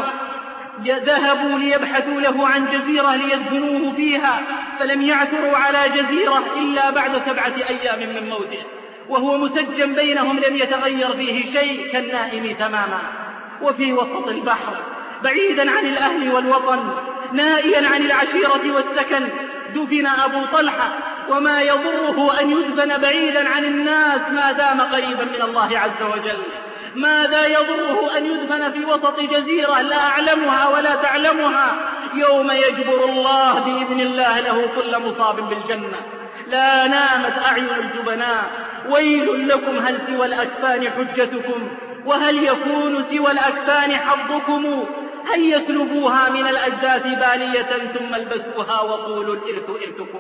ذهبوا ليبحثوا له عن جزيرة ليدفنوه فيها فلم يعثروا على جزيرة إلا بعد 7 أيام من موته وهو مسجن بينهم لم يتغير فيه شيء كالنائم تماما. وفي وسط البحر بعيدا عن الأهل والوطن نائيا عن العشيرة والسكن دفن أبو طلحة وما يضره أن يدفن بعيدا عن الناس ما دام قريبا من الله عز وجل. ماذا يضره أن يدفن في وسط جزيرة لا أعلمها ولا تعلمها يوم يجبر الله بإذن الله له كل مصاب بالجنة. لا نامت أعين الجبناء ويل لكم هل سوى الأكفان حجتكم وهل يكون سوى الأكفان حظكم هيا اسلبوها من الأجداث بالية ثم البسوها وقولوا الإرث إرثكم.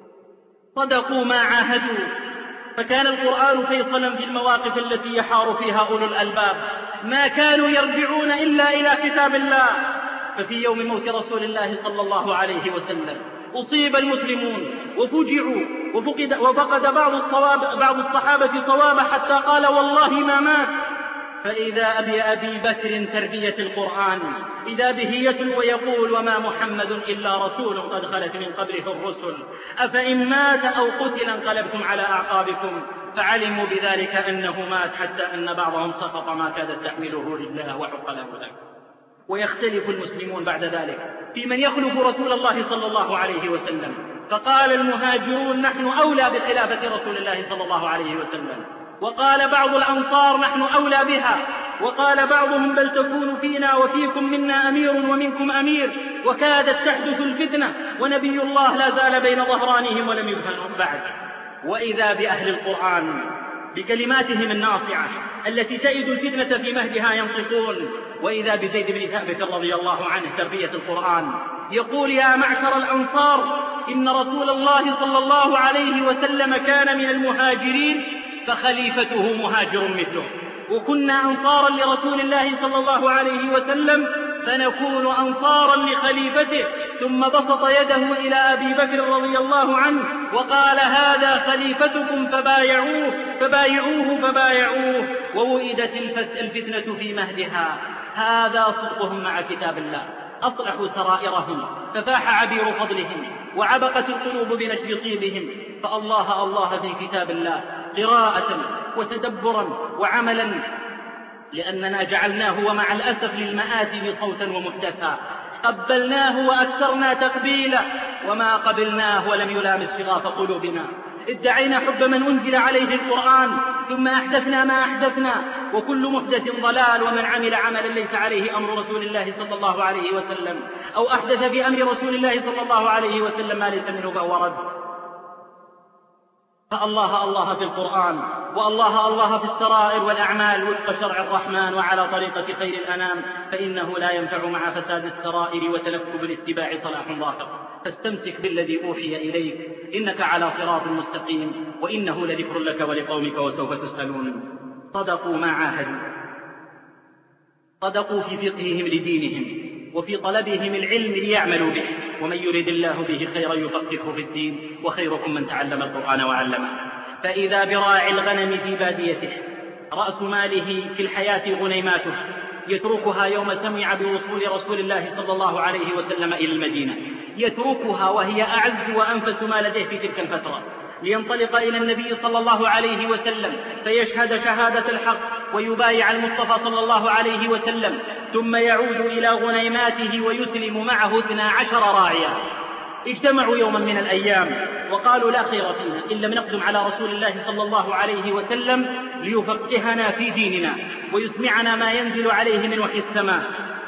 صدقوا ما عاهدوا فكان القرآن فيصلا في المواقف التي يحار فيها أولو الألباب ما كانوا يرجعون إلا إلى كتاب الله. ففي يوم موت رسول الله صلى الله عليه وسلم أصيب المسلمون وفجعوا وفقد بعض الصحابة صواب حتى قال والله ما مات. فإذا أبي بكر تربية القرآن إذا به يتلو ويقول وما محمد إلا رسول قد خلت من قبله الرسل أفإن مات أو قتل انقلبتم على أعقابكم. فعلموا بذلك أنه مات حتى أن بعضهم سقط ما كادت تحمله رجله وحق له ذلك. ويختلف المسلمون بعد ذلك في من يخلف رسول الله صلى الله عليه وسلم. فقال المهاجرون نحن أولى بخلافة رسول الله صلى الله عليه وسلم وقال بعض الأنصار نحن أولى بها وقال بعضهم بل تكون فينا وفيكم منا أمير ومنكم أمير وكادت تحدث الفتنة ونبي الله لا زال بين ظهرانهم ولم يدفن بعد. وإذا بأهل القرآن بكلماتهم الناصعة التي تئد الفتنة في مهدها ينطقون. وإذا بزيد بن ثابت رضي الله عنه تربية القرآن يقول يا معشر الأنصار إن رسول الله صلى الله عليه وسلم كان من المهاجرين فخليفته مهاجر مثله وكنا أنصارا لرسول الله صلى الله عليه وسلم فنكون أنصارا لخليفته. ثم بسط يده إلى أبي بكر رضي الله عنه وقال هذا خليفتكم فبايعوه ووئدت الفتنة في مهدها. هذا صدقهم مع كتاب الله أصلحوا سرائرهم ففاح عبير فضلهم وعبقت القلوب بنشر طيبهم. فالله الله في كتاب الله قراءة وتدبرا وعملا لأننا جعلناه ومع الأسف للمآتم صوتا ومحدثا قبلناه وأكثرنا تقبيلا وما قبلناه ولم يلامس شغاف قلوبنا. ادعينا حب من أنزل عليه القرآن ثم أحدثنا ما أحدثنا وكل محدث ضلال ومن عمل عملا ليس عليه أمر رسول الله صلى الله عليه وسلم أو أحدث في أمر رسول الله صلى الله عليه وسلم ما ليس منه فهو رد. فالله الله في القرآن والله الله في السرائر والأعمال وفق شرع الرحمن وعلى طريقة خير الأنام فإنه لا ينفع مع فساد السرائر وتلكب الاتباع صلاح ظاهر. فاستمسك بالذي أوحي إليك إنك على صراط مستقيم وإنه لذكر لك ولقومك وسوف تسألون. صدقوا ما عاهدوا صدقوا في فقههم لدينهم وفي طلبهم العلم ليعملوا به ومن يرد الله به خيرا يفقهه في الدين وخيركم من تعلم القرآن وعلمه. فإذا براعي الغنم في باديته رأس ماله في الحياة غنيماته يتركها يوم سمع بوصول رسول الله صلى الله عليه وسلم إلى المدينة يتركها وهي أعز وأنفس ما لديه في تلك الفترة لينطلق إلى النبي صلى الله عليه وسلم فيشهد شهادة الحق ويبايع المصطفى صلى الله عليه وسلم ثم يعود إلى غنيماته ويسلم معه 12 راعيا. اجتمعوا يوما من الأيام وقالوا لا خير فينا إن لم نقدم على رسول الله صلى الله عليه وسلم ليفقهنا في ديننا ويسمعنا ما ينزل عليه من وحي السماء.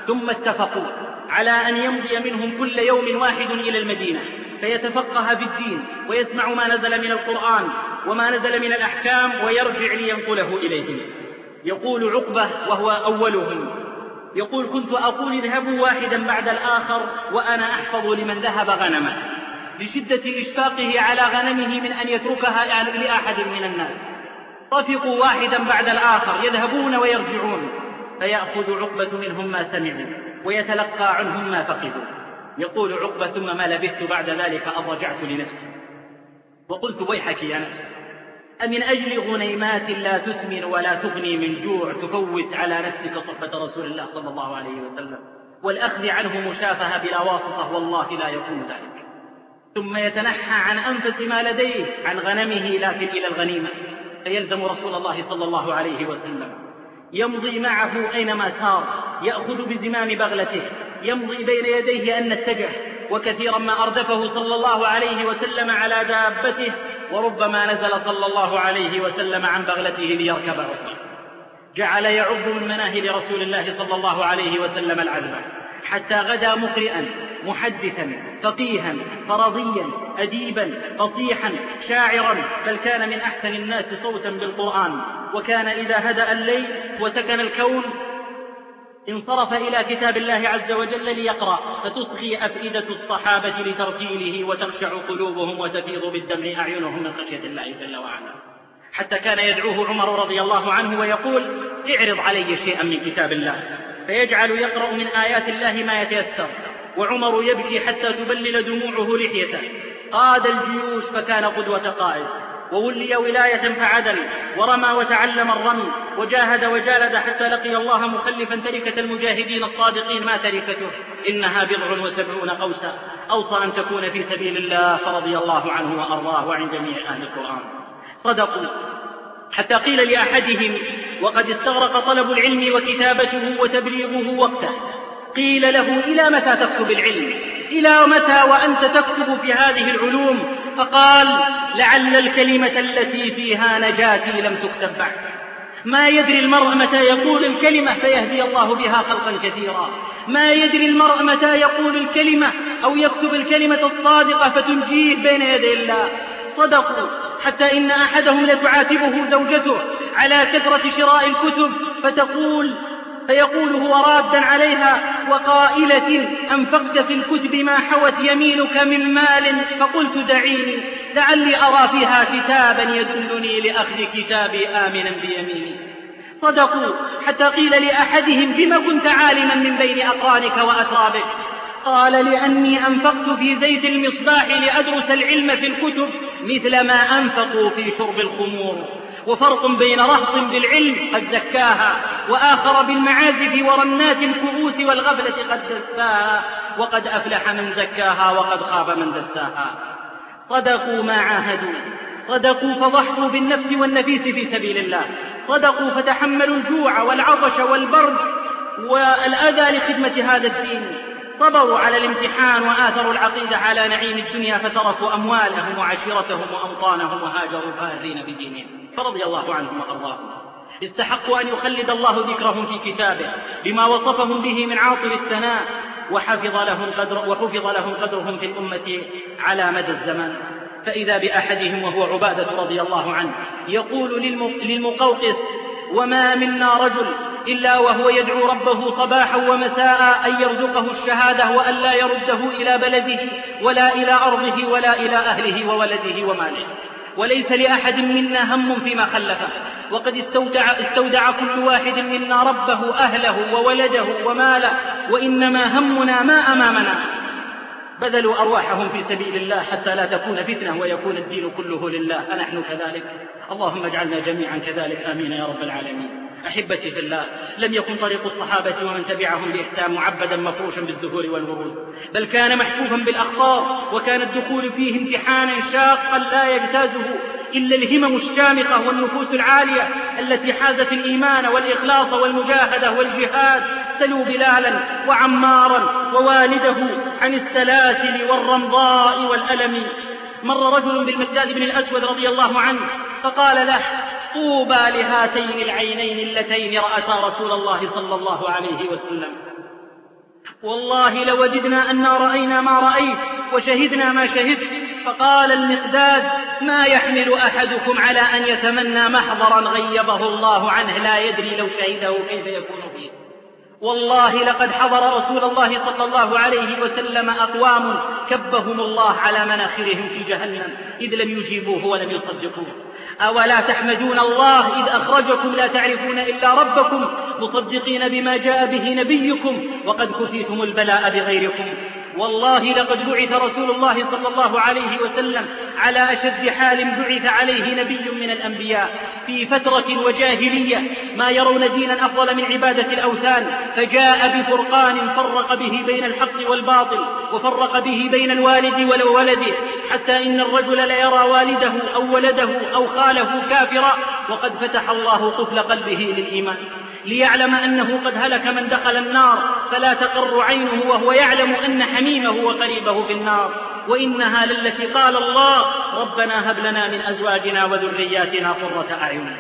ثم اتفقوا على أن يمضي منهم كل يوم واحد إلى المدينة فيتفقه في الدين ويسمع ما نزل من القرآن وما نزل من الأحكام ويرجع لينقله إليهم. يقول عقبة وهو أولهم، يقول: كنت أقول اذهبوا واحدا بعد الآخر وأنا أحفظ لمن ذهب غنمه، لشدة إشفاقه على غنمه من أن يتركها لأحد من الناس. رفقوا واحدا بعد الآخر يذهبون ويرجعون، فيأخذ عقبة منهم ما سمعوا ويتلقى عنهم ما فقدوا. يقول عقبة: ثم ما لبثت بعد ذلك أن رجعت لنفسي وقلت: ويحك يا نفس، أمن أجل غنيمات لا تسمن ولا تغني من جوع تفوت على نفسك صحبة رسول الله صلى الله عليه وسلم والأخذ عنه مشافهة بلا واسطة؟ والله لا يكون ذلك. ثم يتنحى عن أنفس ما لديه عن غنمه لكن إلى الغنيمة، فيلزم رسول الله صلى الله عليه وسلم، يمضي معه أينما سار، يأخذ بزمام بغلته، يمضي بين يديه أن نتجه، وكثيرا ما أردفه صلى الله عليه وسلم على دابته، وربما نزل صلى الله عليه وسلم عن بغلته ليركب عقبة. جعل يعب من مناهل رسول الله صلى الله عليه وسلم العذبة، حتى غدا مقرئا محدثا فقيها فرضيا أديبا فصيحا شاعرا، بل كان من أحسن الناس صوتا بالقرآن. وكان إذا هدأ الليل وسكن الكون انصرف إلى كتاب الله عز وجل ليقرأ، فتصغي أفئدة الصحابة لترتيله وتخشع قلوبهم وتفيض بالدمع أعينهم من خشية الله جل وعلا، حتى كان يدعوه عمر رضي الله عنه ويقول: اعرض علي شيئا من كتاب الله، فيجعل يقرأ من آيات الله ما يتيسر، وعمر يبكي حتى تبلل دموعه لحيته. قاد الجيوش فكان قدوة قائد، وولي ولاية فعدل، ورمى وتعلم الرمي، وجاهد وجالد حتى لقي الله مخلفا تركة المجاهدين الصادقين ما تركته، إنها 70 قوسا، أوصى أن تكون في سبيل الله، فرضي الله عنه وأرضاه وعن جميع أهل القرآن. صدقوا حتى قيل لأحدهم وقد استغرق طلب العلم وكتابته وتبليغه وقته، قيل له: إلى متى تكتب العلم؟ إلى متى وأنت تكتب في هذه العلوم؟ فقال: لعل الكلمة التي فيها نجاتي لم تكتب بعد. ما يدري المرء متى يقول الكلمة فيهدي الله بها خلقا كثيرا، ما يدري المرء متى يقول الكلمة أو يكتب الكلمة الصادقة فتنجيه بين يدي الله. صدقوا حتى إن أحدهم لتعاتبه زوجته على كثرة شراء الكتب فيقول هو رادا عليها وقائلة: أنفقت في الكتب ما حوت يمينك من مال، فقلت دعيني لعلي أرى فيها كتابا يدلني لأخذ كتابي آمنا بيميني. صدقوا حتى قيل لأحدهم: بما كنت عالما من بين أقرانك وأترابك؟ قال: لأني أنفقت في زيت المصباح لأدرس العلم في الكتب مثل ما أنفقوا في شرب الخمور. وفرق بين رهط بالعلم قد زكاها، وآخر بالمعازف ورنات الكؤوس والغفلة قد دساها، وقد أفلح من زكاها وقد خاب من دساها. صدقوا ما عاهدوا، صدقوا فضحوا بالنفس والنفيس في سبيل الله، صدقوا فتحملوا الجوع والعطش والبرد والأذى لخدمة هذا الدين، صبروا على الامتحان وآثروا العقيدة على نعيم الدنيا، فتركوا أموالهم وعشيرتهم وأوطانهم وهاجروا فارين بدينهم، فرضي الله عنهم وأرضاهم. استحقوا أن يخلد الله ذكرهم في كتابه بما وصفهم به من عاطل الثناء، وحفظ لهم قدرهم في الأمة على مدى الزمان. فإذا بأحدهم وهو عبادة رضي الله عنه يقول للمقوقس: وما منا رجل إلا وهو يدعو ربه صباحا ومساء أن يرزقه الشهادة وأن لا يرده إلى بلده ولا إلى أرضه ولا إلى أهله وولده وماله، وليس لأحد منا هم فيما خلفه، وقد استودع كل واحد منا ربه أهله وولده وماله، وإنما همنا ما أمامنا. بذلوا أرواحهم في سبيل الله حتى لا تكون فتنة ويكون الدين كله لله، أنحن كذلك؟ اللهم اجعلنا جميعا كذلك، آمين يا رب العالمين. أحبتي في الله، لم يكن طريق الصحابة ومن تبعهم بإحسان معبدا مفروشا بالزهور والورود، بل كان محفوفا بالأخطار، وكان الدخول فيه امتحانا شاقا لا يجتازه إلا الهمم الشامخة والنفوس العالية التي حازت الإيمان والإخلاص والمجاهدة والجهاد. سلوا بلالا وعمارا ووالده عن السلاسل والرمضاء والألم. مر رجل بالمقداد بن الأسود رضي الله عنه فقال له: طوبى لهاتين العينين اللتين رأتا رسول الله صلى الله عليه وسلم. والله لوددنا أن رأينا ما رأيت وشهدنا ما شهدت. فقال المقداد: ما يحمل أحدكم على أن يتمنى محضرا غيبه الله عنه لا يدري لو شهده كيف يكون فيه. والله لقد حضر رسول الله صلى الله عليه وسلم أقوام كبهم الله على مناخرهم في جهنم إذ لم يجيبوه ولم يصدقوه. أولا تحمدون الله إذ أخرجكم لا تعرفون إلا ربكم مصدقين بما جاء به نبيكم وقد كفيتم البلاء بغيركم. والله لقد بعث رسول الله صلى الله عليه وسلم على أشد حال بعث عليه نبي من الأنبياء في فترة وجاهلية ما يرون دينا أفضل من عبادة الأوثان، فجاء بفرقان فرق به بين الحق والباطل وفرق به بين الوالد ولو ولده، حتى إن الرجل ليرى والده أو ولده أو خاله كافرا وقد فتح الله قفل قلبه للإيمان ليعلم أنه قد هلك من دخل النار فلا تقر عينه وهو يعلم أن حميمه وقريبه في النار. وإنها للتي قال الله: ربنا هب لنا من أزواجنا وذرياتنا قرة أعين.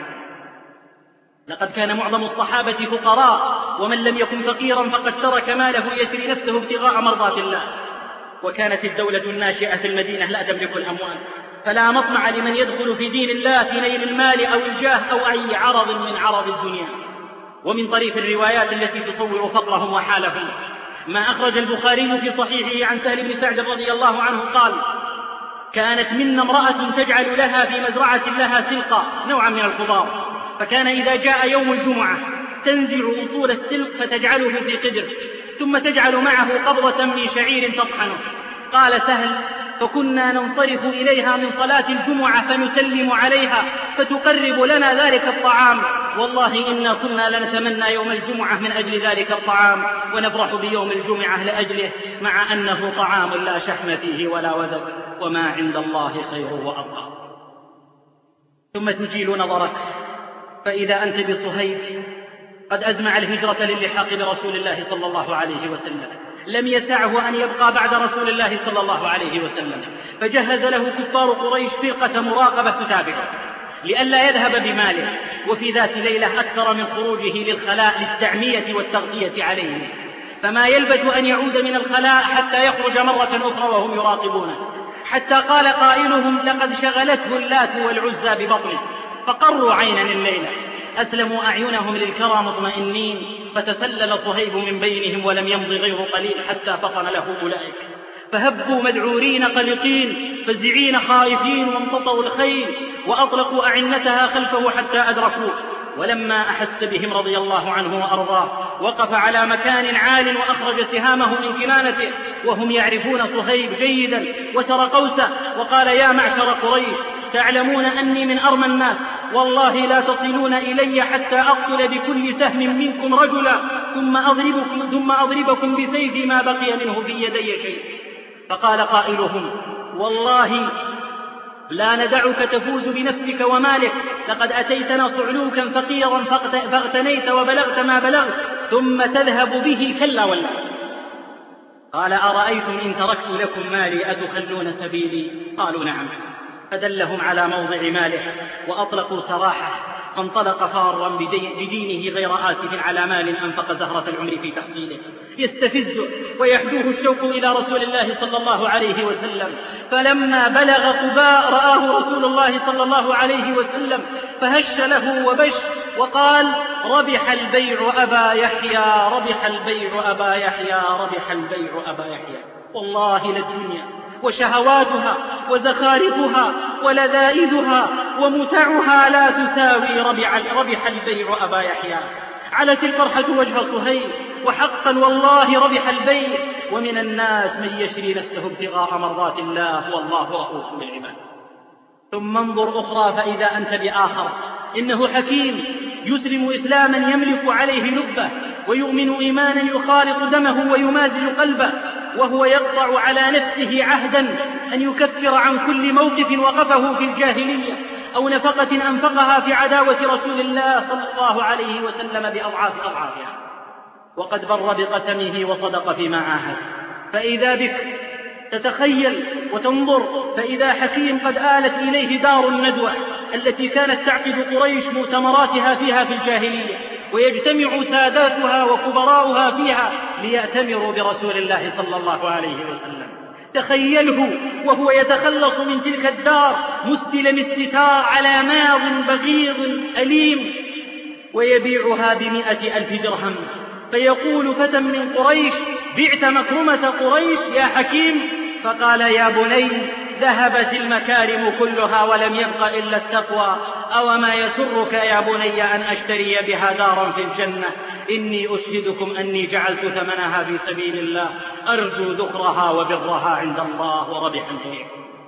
لقد كان معظم الصحابة فقراء، ومن لم يكن فقيرا فقد ترك ماله يشري نفسه ابتغاء مرضات الله. وكانت الدولة الناشئة في المدينة لا تملك الأموال، فلا مطمع لمن يدخل في دين الله في نيل المال أو الجاه أو أي عرض من عرض الدنيا. ومن طريف الروايات التي تصور فقرهم وحالهم ما أخرج البخاري في صحيحه عن سهل بن سعد رضي الله عنه قال: كانت منا امرأة تجعل لها في مزرعة لها سلقا نوعا من الخضار، فكان إذا جاء يوم الجمعة تنزع أصول السلق فتجعله في قدر ثم تجعل معه قبضة من شعير تطحنه. قال سهل: فكنا ننصرف إليها من صلاة الجمعة فنسلم عليها فتقرب لنا ذلك الطعام. والله إنا كنا لنتمنى يوم الجمعة من أجل ذلك الطعام ونفرح بيوم الجمعة لأجله، مع أنه طعام لا شحم فيه ولا ودك، وما عند الله خير وأبقى. ثم تجيل نظرك فإذا أنت بصهيب قد أزمع الهجرة للحاق برسول الله صلى الله عليه وسلم، لم يسعه أن يبقى بعد رسول الله صلى الله عليه وسلم، فجهز له كفار قريش فرقة مراقبة تتابعه لئلا يذهب بماله. وفي ذات ليلة أكثر من خروجه للخلاء للتعمية والتغطية عليه، فما يلبث أن يعود من الخلاء حتى يخرج مرة أخرى وهم يراقبونه، حتى قال قائلهم: لقد شغلته اللات والعزى ببطنه. فقروا عينا الليلة، أسلموا أعينهم للكرى مطمئنين، فتسلل صهيب من بينهم ولم يمض غير قليل حتى فطن له أولئك، فهبوا مذعورين قلقين فزعين خائفين، وامتطوا الخيل وأطلقوا أعنتها خلفه حتى أدركوه. ولما أحس بهم رضي الله عنه وأرضاه وقف على مكان عال وأخرج سهامه من كنانته وهم يعرفون صهيب جيدا وترى قوسه، وقال: يا معشر قريش، تعلمون أني من أرمى الناس، والله لا تصلون إلي حتى أقتل بكل سهم منكم رجلا ثم أضربكم بسيفي ما بقي منه في يدي شيء. فقال قائلهم: والله لا ندعك تفوز بنفسك ومالك، لقد أتيتنا صعلوكا فقيرا فاغتنيت وبلغت ما بلغت ثم تذهب به كلا ولا. قال: أرأيتم إن تركت لكم مالي أتخلون سبيلي؟ قالوا: نعم. فدلهم على موضع ماله وأطلقوا سراحه، فانطلق فارا بدينه غير آسف على مال أنفق زهرة العمر في تحصيله، يستفزه ويحدوه الشوق إلى رسول الله صلى الله عليه وسلم. فلما بلغ قباء رآه رسول الله صلى الله عليه وسلم فهش له وبش وقال: ربح البيع أبا يحيى، ربح البيع أبا يحيى، ربح البيع أبا يحيى. والله للدنيا وشهواتها وزخارفها ولذائذها ومتعها لا تساوي ربح البيع أبا يحيى. علت الفرحة وجه صهيب، وحقا والله ربح البيع. ومن الناس من يشري نفسه ابتغاء مرضات الله والله رؤوف بالعباد. ثم انظر أخرى فإذا أنت بآخر، إنه حكيم يسلم إسلاما يملك عليه لبه، ويؤمن إيمانا يخالط دمه ويمازج قلبه، وهو يقطع على نفسه عهدا أن يكفر عن كل موقف وقفه في الجاهلية أو نفقة أنفقها في عداوة رسول الله صلى الله عليه وسلم بأضعاف أضعافها، وقد بر بقسمه وصدق فيما عاهد. فإذا بك تتخيل وتنظر فإذا حكيم قد آلت إليه دار الندوة التي كانت تعقد قريش مؤتمراتها فيها في الجاهلية، ويجتمع ساداتها وكبراؤها فيها ليأتمروا برسول الله صلى الله عليه وسلم. تخيله وهو يتخلص من تلك الدار مسدلا الستار على ماض بغيض أليم ويبيعها ب100,000 درهم، فيقول فتى من قريش: بعت مكرمة قريش يا حكيم؟ فقال: يا بني، ذهبت المكارم كلها ولم يبق إلا التقوى، أوما يسرك يا بني أن أشتري بها دارا في الجنة؟ إني أشهدكم أني جعلت ثمنها في سبيل الله، أرجو ذخرها وبرها عند الله وربح البيع.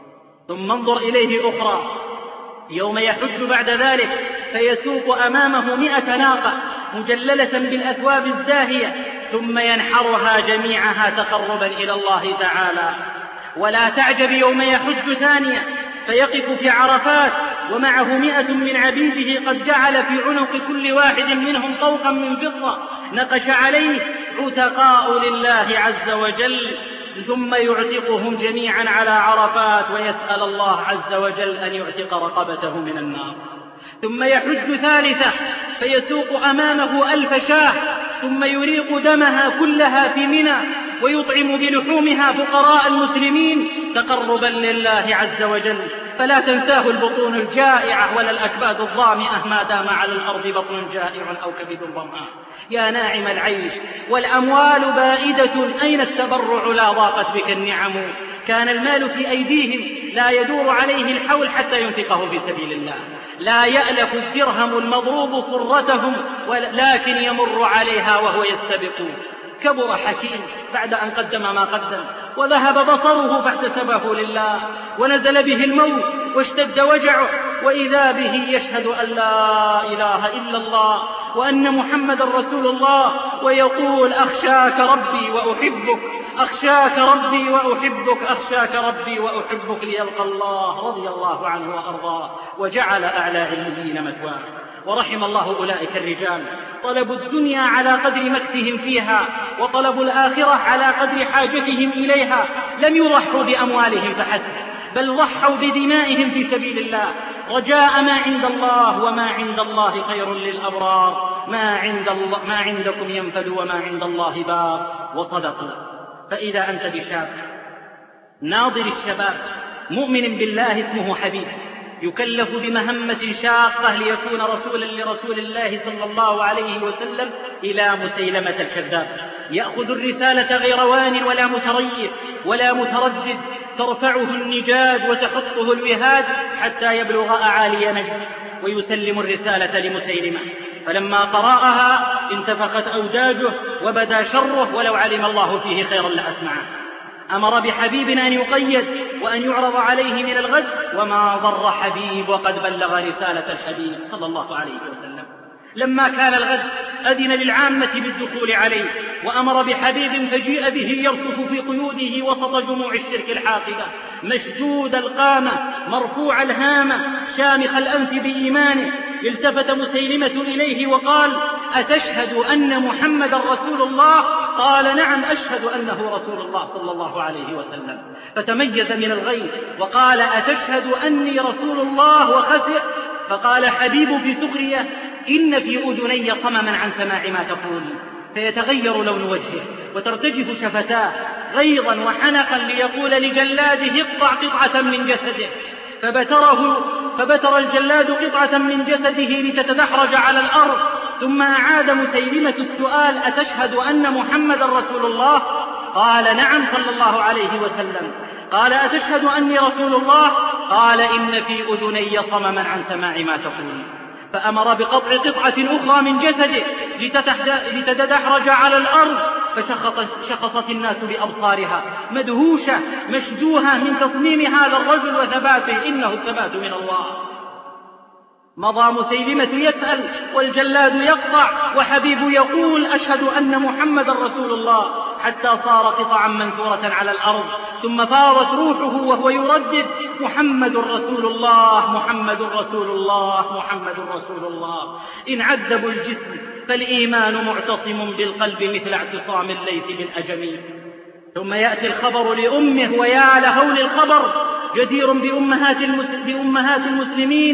ثم انظر إليه أخرى يوم يحج بعد ذلك فيسوق أمامه 100 ناقة مجللة بالأثواب الزاهية، ثم ينحرها جميعها تقربا إلى الله تعالى. ولا تعجب يوم يحج ثانية فيقف في عرفات ومعه 100 من عبيده قد جعل في عنق كل واحد منهم طوقا من فضة نقش عليه: عتقاء لله عز وجل، ثم يعتقهم جميعا على عرفات ويسأل الله عز وجل أن يعتق رقبته من النار. ثم يحج ثالثة فيسوق أمامه 1000 شاة، ثم يريق دمها كلها في منى ويطعم بلحومها فقراء المسلمين تقربا لله عز وجل. فلا تنساه البطون الجائعة ولا الأكباد الظامئة ما دام على الأرض بطن جائع أو كبد ظمآن. يا ناعم العيش والأموال بائدة، أين التبرع؟ لا ضاقت بك النعم. كان المال في أيديهم لا يدور عليه الحول حتى ينفقه في سبيل الله. لا يألف الدرهم المضروب صرتهم، لكن يمر عليها وهو يستبق. كبر حكيم بعد أن قدم ما قدم، وذهب بصره فاحتسبه لله، ونزل به الموت واشتد وجعه، وإذا به يشهد أن لا إله إلا الله وأن محمد رسول الله، ويقول: أخشاك ربي وأحبك، أخشاك ربي وأحبك، أخشاك ربي وأحبك، ليلقى الله رضي الله عنه وأرضاه وجعل أعلى عليين مثواه. ورحم الله أولئك الرجال طلبوا الدنيا على قدر مكثهم فيها، وطلبوا الآخرة على قدر حاجتهم إليها. لم يضحوا بأموالهم فحسب، بل ضحوا بدمائهم في سبيل الله، رجاء ما عند الله، وما عند الله خير للأبرار. ما عندكم ينفد وما عند الله باق. وصدقوا. فإذا أنت بشاب ناظر الشباب مؤمن بالله اسمه حبيب، يكلف بمهمة شاقة ليكون رسولا لرسول الله صلى الله عليه وسلم إلى مسيلمة الكذاب، يأخذ الرسالة غير وان ولا متريث ولا متردد، ترفعه النجاد وتحطه الوهاد حتى يبلغ أعالي نجد ويسلم الرسالة لمسيلمة. فلما قرأها انتفخت أوداجه وبدا شره، ولو علم الله فيه خيرا لأسمعه. أمر بحبيب أن يقيد وأن يعرض عليه من الغد، وما ضر حبيب وقد بلغ رسالة الحبيب صلى الله عليه وسلم. لما كان الغد أذن للعامة بالدخول عليه، وأمر بحبيب فجيء به يرصف في قيوده وسط جموع الشرك الحاقدة، مشدود القامة مرفوع الهامة شامخ الأنف بإيمانه. التفت مسيلمة إليه وقال: أتشهد أن محمد رسول الله؟ قال: نعم أشهد أنه رسول الله صلى الله عليه وسلم. فتميز من الغيظ وقال: أتشهد أني رسول الله؟ وخسئ. فقال حبيب في سخرية: إن في أذني صمما عن سماع ما تقول. فيتغير لون وجهه وترتجف شفتاه غيظا وحنقا ليقول لجلاده: اقطع قطعة من جسده. فبتر الجلاد قطعة من جسده لتتدحرج على الأرض. ثم أعاد مسيلمة السؤال: أتشهد أن محمد رسول الله؟ قال: نعم صلى الله عليه وسلم. قال: أتشهد أني رسول الله؟ قال: إن في أذني صمما عن سماع ما تقول. فأمر بقطع قطعة أخرى من جسده لتتدحرج على الأرض، فشخصت الناس بأبصارها مدهوشة مشدوهة من تصميم هذا الرجل وثباته، إنه الثبات من الله. مضى مسيلمة يسأل والجلاد يقطع، وحبيب يقول: أشهد أن محمد رسول الله، حتى صار قطعا منثورة على الأرض. ثم فاضت روحه وهو يردد: محمد رسول الله، محمد رسول الله، محمد رسول الله. إن عذبوا الجسم فالإيمان معتصم بالقلب مثل اعتصام الليث بالأجم. ثم يأتي الخبر لأمه، ويا لهول الخبر، جدير بأمهات المسلمين،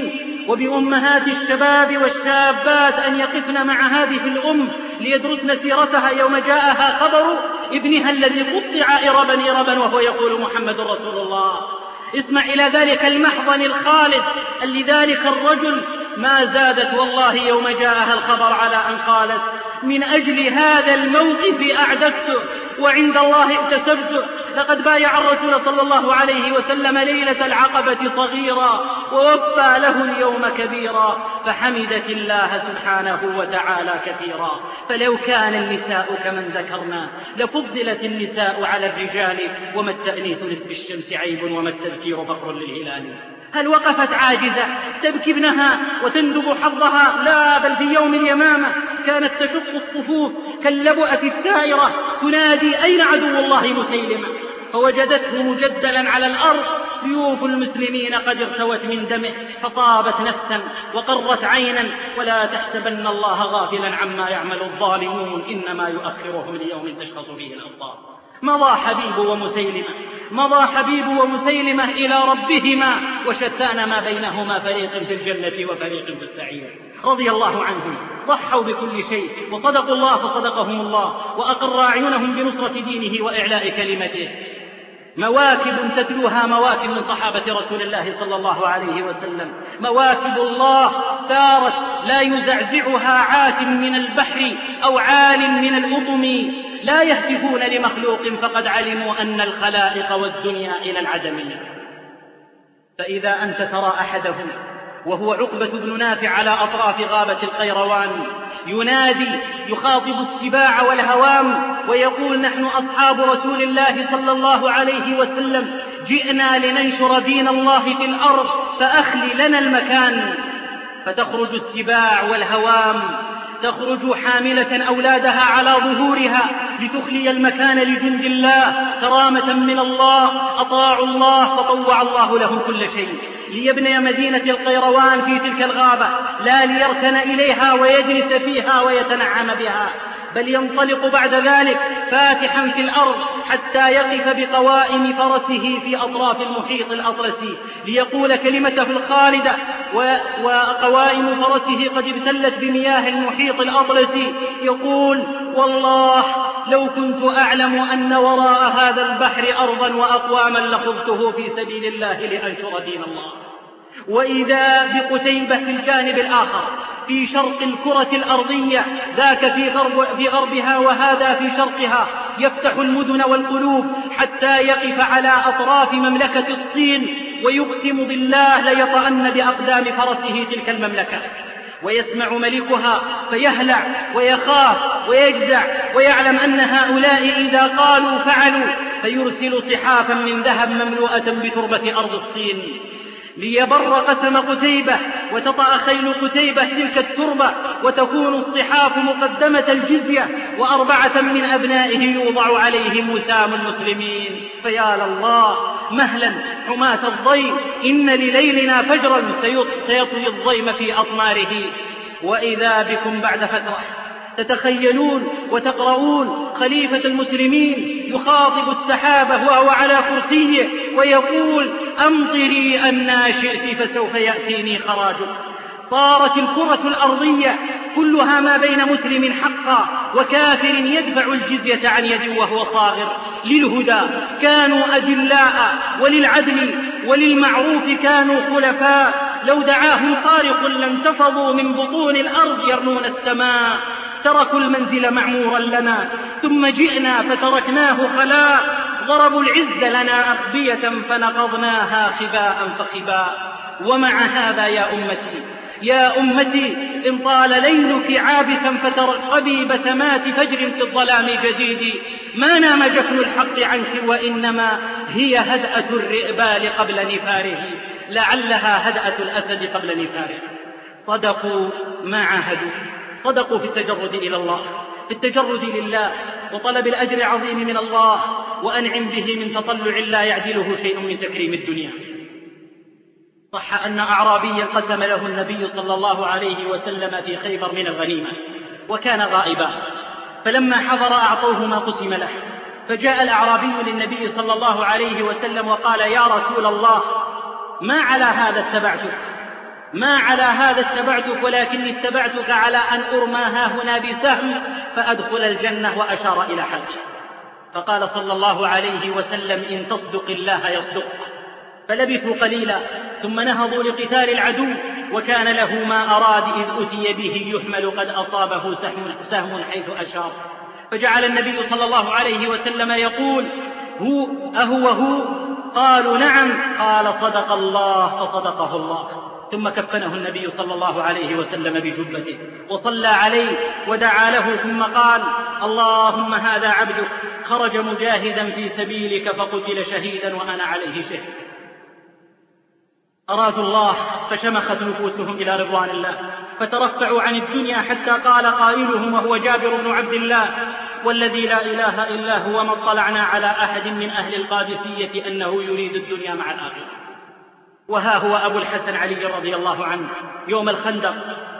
وبأمهات الشباب والشابات أن يقفن مع هذه الأم ليدرسن سيرتها يوم جاءها خبر ابنها الذي قطع إربا وهو يقول محمد رسول الله. اسمع إلى ذلك المحضن الخالد لذلك الرجل ما زادت والله يوم جاءها الخبر على أن قالت: من أجل هذا الموقف أعددته وعند الله احتسبته. لقد بايع الرسول صلى الله عليه وسلم ليلة العقبة صغيرا ووفى له اليوم كبيرا، فحمدت الله سبحانه وتعالى كثيرا. فلو كان النساء كمن ذكرنا لفضلت النساء على الرجال، وما التأنيث نسب الشمس عيب وما التذكير فخر للهلال. هل وقفت عاجزة تبكي ابنها وتندب حظها؟ لا، بل في يوم اليمامة كانت تشق الصفوف كاللبؤة الثائرة تنادي: أين عدو الله مسيلمة؟ فوجدته مجدلا على الأرض، سيوف المسلمين قد ارتوت من دمه، فطابت نفسا وقرت عينا. ولا تحسبن الله غافلا عما يعمل الظالمون، إنما يؤخرهم ليوم تشخص فيه الأبصار. مضى حبيب ومسيلمة إلى ربهما، وشتان ما بينهما، فريق في الجنة وفريق في السعير. رضي الله عنهم، ضحوا بكل شيء وصدقوا الله فصدقهم الله، وأقر أعينهم بنصرة دينه وإعلاء كلمته. مواكب تتلوها مواكب من صحابة رسول الله صلى الله عليه وسلم، مواكب الله سارت لا يزعزعها عات من البحر أو عال من الأطم، لا يهتفون لمخلوق فقد علموا أن الخلائق والدنيا إلى العدم. فإذا أنت ترى أحدهم وهو عقبة بن نافع على أطراف غابة القيروان ينادي يخاطب السباع والهوام ويقول: نحن أصحاب رسول الله صلى الله عليه وسلم، جئنا لننشر دين الله في الأرض فأخلي لنا المكان. فتخرج السباع والهوام، تخرج حاملة أولادها على ظهورها لتخلي المكان لجند الله كرامة من الله. أطاعوا الله فطوع الله لهم كل شيء، ليبني مدينة القيروان في تلك الغابة، لا ليركن إليها ويجلس فيها ويتنعم بها، بل ينطلق بعد ذلك فاتحا في الأرض حتى يقف بقوائم فرسه في أطراف المحيط الأطلسي ليقول كلمته الخالدة، وقوائم فرسه قد ابتلت بمياه المحيط الأطلسي، يقول: والله لو كنت أعلم أن وراء هذا البحر أرضا وأقواما لخضته في سبيل الله لأنشر دين الله. وإذا بقتيبة في الجانب الآخر في شرق الكرة الأرضية، ذاك في غربها وهذا في شرقها، يفتح المدن والقلوب حتى يقف على أطراف مملكة الصين ويقسم بالله ليطأن بأقدام فرسه تلك المملكة، ويسمع ملكها فيهلع ويخاف ويجزع ويعلم أن هؤلاء إذا قالوا فعلوا، فيرسل صحافا من ذهب مملوءة بتربة أرض الصين ليبر قسم قتيبة وتطأ خيل قتيبة تلك التربة، وتكون الصحاف مقدمة الجزية، و4 من أبنائه يوضع عليهم وسام المسلمين. فيا لله، مهلا حماة الضيم، إن لليلنا فجرا سيطوي الضيم في أطماره. وإذا بكم بعد فترة تتخيلون وتقرؤون خليفة المسلمين يخاطب السحابة وهو على كرسيه ويقول: أمطري أن شئت فسوف يأتيني خراجك. صارت الكرة الأرضية كلها ما بين مسلم حقا وكافر يدفع الجزية عن يد وهو صاغر. للهدى كانوا أدلاء، وللعدل وللمعروف كانوا خلفاء، لو دعاهم صارخ لانتفضوا من بطون الأرض يرنون السماء. تركوا المنزل معمورا لنا ثم جئنا فتركناه خلاء، ضربوا العز لنا أخبية فنقضناها خباء فخباء. ومع هذا يا أمتي إن طال ليلك عابثا فترقبي بسمات فجر في الظلام جديد، ما نام جفن الحق عنك وإنما هي هدأة الرئبال قبل نفاره، لعلها هدأة الأسد قبل نفاره. صدقوا ما عاهدوا، صدقوا في التجرد إلى الله، في التجرد لله وطلب الأجر العظيم من الله، وأنعم به من تطلع لا يعدله شيء من تكريم الدنيا. صح أن أعرابيا قسم له النبي صلى الله عليه وسلم في خيبر من الغنيمة وكان غائبا، فلما حضر أعطوه ما قسم له، فجاء الأعرابي للنبي صلى الله عليه وسلم وقال: يا رسول الله، ما على هذا اتبعتك؟ ما على هذا اتبعتك ولكني اتبعتك على أن أرمى هاهنا بسهم فأدخل الجنة، وأشار إلى حلقه. فقال صلى الله عليه وسلم: إن تصدق الله يصدق. فلبثوا قليلا ثم نهضوا لقتال العدو، وكان له ما أراد إذ أتي به يحمل قد أصابه سهم حيث أشار. فجعل النبي صلى الله عليه وسلم يقول: أهو؟ قالوا: نعم. قال: صدق الله فصدقه الله. ثم كفنه النبي صلى الله عليه وسلم بجبته وصلى عليه ودعا له، ثم قال: اللهم هذا عبدك خرج مجاهدا في سبيلك فقتل شهيدا وأنا عليه شهيد. أرادوا الله فشمخت نفوسهم إلى رضوان الله، فترفعوا عن الدنيا حتى قال قائلهم وهو جابر بن عبد الله: والذي لا إله إلا هو ما اطلعنا على أحد من أهل القادسية أنه يريد الدنيا مع الآخرة. وها هو أبو الحسن علي رضي الله عنه يوم الخندق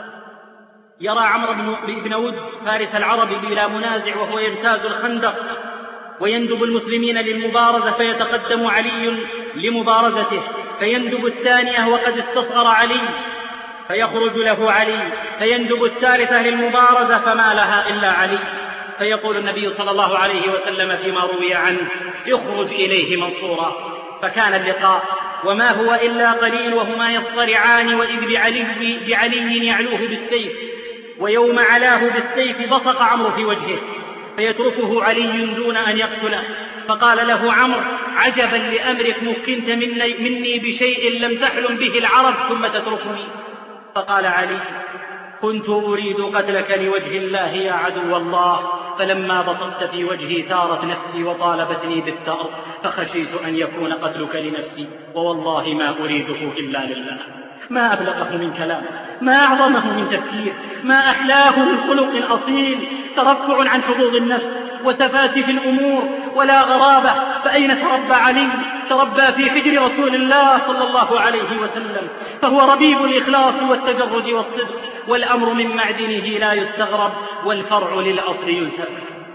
يرى عمرو بن ود فارس العرب بلا منازع وهو يجتاز الخندق ويندب المسلمين للمبارزة، فيتقدم علي لمبارزته، فيندب الثانية وقد استصغر علي، فيخرج له علي، فيندب الثالثة للمبارزة فما لها إلا علي، فيقول النبي صلى الله عليه وسلم فيما روي عنه: اخرج إليه منصورا. فكان اللقاء وما هو إلا قليل وهما يصطرعان، وإذ بعلي يعلوه بالسيف، ويوم علاه بالسيف بصق عمرو في وجهه، فيتركه علي دون أن يقتله. فقال له عمرو: عجبا لأمرك، مكنت مني بشيء لم تحلم به العرب ثم تتركني. فقال علي: كنت أريد قتلك لوجه الله يا عدو الله، فلما بصقت في وجهي ثارت نفسي وطالبتني بالثأر، فخشيت أن يكون قتلك لنفسي، ووالله ما أريده إلا لله. ما أبلغه من كلام، ما أعظمه من تفكير، ما أحلاه من خلق أصيل، ترفع عن حظوظ النفس وسفاسف الأمور ولا غرابة. فأين تربى علي؟ تربى في حجر رسول الله صلى الله عليه وسلم، فهو ربيب الإخلاص والتجرد والصدق، والأمر من معدنه لا يستغرب، والفرع للأصل ينسب.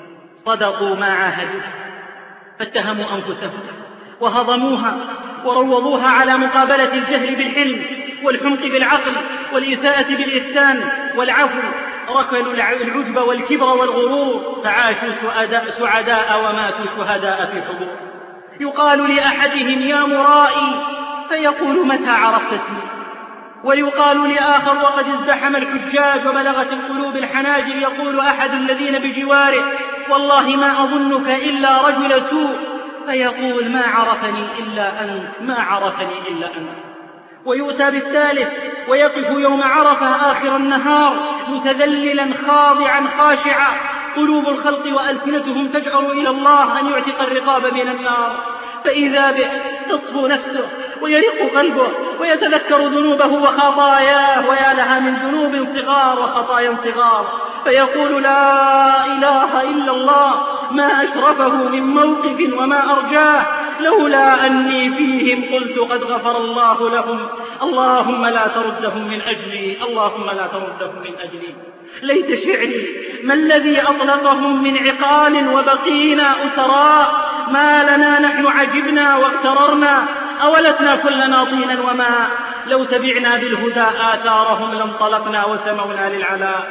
صدقوا ما عاهدوا، فاتهموا أنفسهم وهضموها وروضوها على مقابلة الجهل بالحلم والحمق بالعقل والإساءة بالإحسان والعفو، ركلوا العجب والكبر والغرور، فعاشوا سعداء وماتوا شهداء في حضور. يقال لأحدهم: يا مرائي، فيقول: متى عرفت اسمي؟ ويقال لآخر وقد ازدحم الحجاج وبلغت القلوب الحناجر، يقول أحد الذين بجواره: والله ما أظنك إلا رجل سوء، فيقول: ما عرفني إلا أنت، ما عرفني إلا أنت. ويؤتى بالثالث ويقف يوم عرفة آخر النهار متذللا خاضعا خاشعا، قلوب الخلق وألسنتهم تجأر إلى الله أن يعتق الرقاب من النار، فإذا به تصفو نفسه ويرق قلبه ويتذكر ذنوبه وخطاياه، ويا لها من ذنوب صغار وخطايا صغار، فيقول: لا إله إلا الله، ما أشرفه من موقف وما أرجاه، لولا أني فيهم قلت قد غفر الله لهم، اللهم لا تردهم من أجلي، اللهم لا تردهم من أجلي. ليت شعري ما الذي أطلقهم من عقال وبقينا أسراء، ما لنا نحن عجبنا واغتررنا، أولسنا كلنا طينا وماء، لو تبعنا بالهدى آثارهم لانطلقنا وسمونا للعلاء.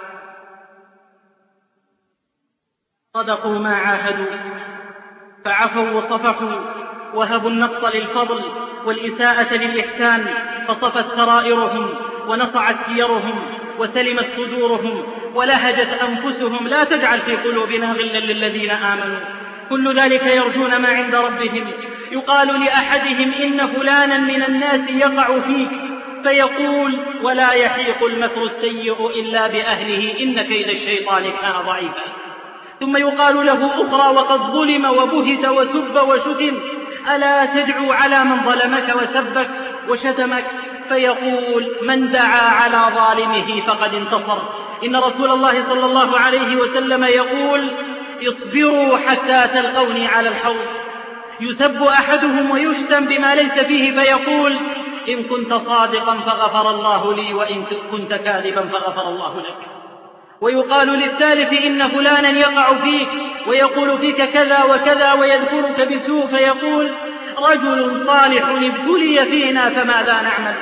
صدقوا ما عاهدوا فعفوا وصفحوا، وهبوا النقص للفضل والإساءة للإحسان، فصفت سرائرهم ونصعت سيرهم وسلمت صدورهم ولهجت أنفسهم. لا تجعل في قلوبنا غلا للذين آمنوا، كل ذلك يرجون ما عند ربهم. يقال لأحدهم: إن فلانا من الناس يقع فيك، فيقول: ولا يحيق المكر السيء إلا بأهله، إن كيد الشيطان كان ضعيفا. ثم يقال له أخرى وقد ظلم وبهت وسب وشتم: ألا تدعو على من ظلمك وسبك وشتمك؟ فيقول: من دعا على ظالمه فقد انتصر. إن رسول الله صلى الله عليه وسلم يقول: اصبروا حتى تلقوني على الحوض. يسب أحدهم ويشتم بما ليس فيه، فيقول: إن كنت صادقا فغفر الله لي، وإن كنت كاذبا فغفر الله لك. ويقال للثالث: إن فلانا يقع فيك ويقول فيك كذا وكذا ويذكرك بسوء، فيقول: رجل صالح ابتلي فينا فماذا نعمل؟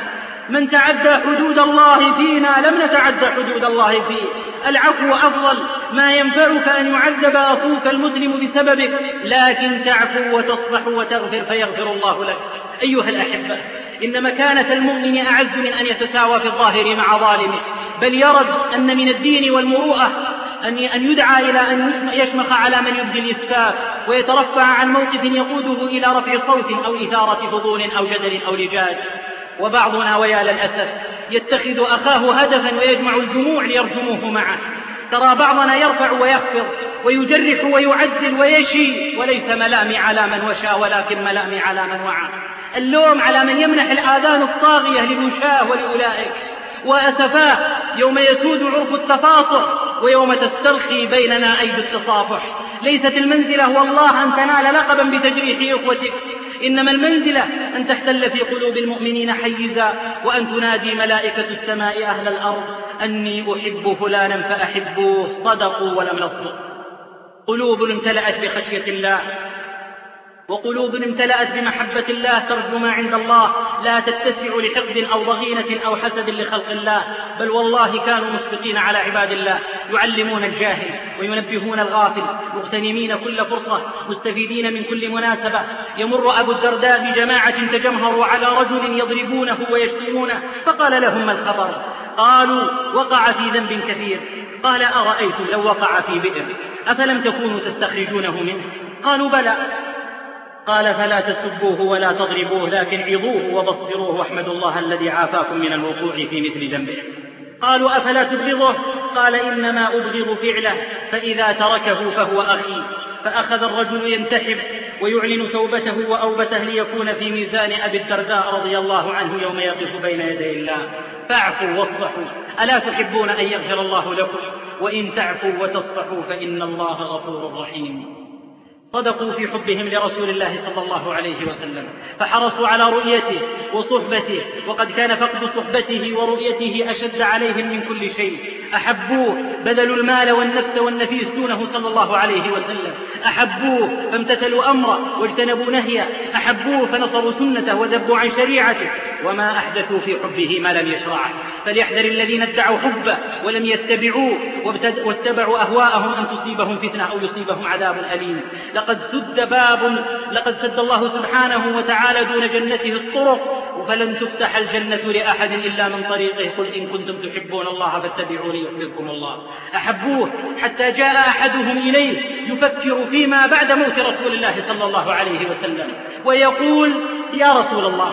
من تعدى حدود الله فينا لم نتعدى حدود الله فيه. العفو أفضل، ما ينفعك أن يعذب أخوك المسلم بسببك، لكن تعفو وتصفح وتغفر فيغفر الله لك. أيها الأحبة، إن مكانة المؤمن أعز من أن يتساوى في الظاهر مع ظالمه، بل يرد أن من الدين والمروءة أن يدعى إلى أن يشمخ على من يبدي الإسفاف ويترفع عن موقف يقوده إلى رفع صوت أو إثارة فضول أو جدل أو لجاج. وبعضنا ويا للأسف يتخذ أخاه هدفا ويجمع الجموع ليرجموه معه. ترى بعضنا يرفع ويخفض ويجرح ويعدل ويشي، وليس ملامي على من وشى ولكن ملامي على من وعى. اللوم على من يمنح الآذان الصاغية للوشاه ولأولئك، وأسفاه يوم يسود عرف التفاصح ويوم تسترخي بيننا أيدي التصافح. ليست المنزلة والله أن تنال لقبا بتجريح إخوتك، إنما المنزلة أن تحتل في قلوب المؤمنين حيزا، وأن تنادي ملائكة السماء أهل الأرض أني أحب فلانا فأحبوه، صدقوا ولم نصدق. قلوب امتلأت بخشية الله وقلوب امتلأت بمحبة الله ترجو ما عند الله، لا تتسع لحقد أو ضغينة أو حسد لخلق الله، بل والله كانوا مشفقين على عباد الله، يعلمون الجاهل وينبهون الغافل، مغتنمين كل فرصة، مستفيدين من كل مناسبة. يمر أبو الدرداء بجماعة تجمهروا على رجل يضربونه ويشتمونه، فقال لهم ما الخبر؟ قالوا وقع في ذنب كثير. قال أرأيتم لو وقع في بئر أفلم تكونوا تستخرجونه منه؟ قالوا بلى. قال فلا تسبوه ولا تضربوه، لكن عظوه وبصروه واحمدوا الله الذي عافاكم من الوقوع في مثل ذنبه. قالوا أفلا تبغضه؟ قال إنما أبغض فعله، فإذا تركه فهو أخي. فأخذ الرجل ينتحب ويعلن توبته وأوبته ليكون في ميزان أبي الدرداء رضي الله عنه يوم يقف بين يدي الله. فاعفوا واصفحوا، ألا تحبون أن يغفر الله لكم؟ وإن تعفوا وتصفحوا فإن الله غفور رحيم. صدقوا في حبهم لرسول الله صلى الله عليه وسلم، فحرصوا على رؤيته وصحبته، وقد كان فقد صحبته ورؤيته أشد عليهم من كل شيء. أحبوه بذلوا المال والنفس والنفيس دونه صلى الله عليه وسلم. أحبوه فامتثلوا أمره واجتنبوا نهيه. أحبوه فنصروا سنته وذبوا عن شريعته، وما أحدثوا في حبه ما لم يشرعه. فليحذر الذين ادعوا حبه ولم يتبعوه واتبعوا أهواءهم أن تصيبهم فتنة أو يصيبهم عذاب أليم. لقد سد الله سبحانه وتعالى دون جنته الطرق، فلن تفتح الجنة لأحد إلا من طريقه. قل إن كنتم تحبون الله فاتبعوني يحببكم الله. أحبوه حتى جاء أحدهم إليه يفكر فيما بعد موت رسول الله صلى الله عليه وسلم ويقول يا رسول الله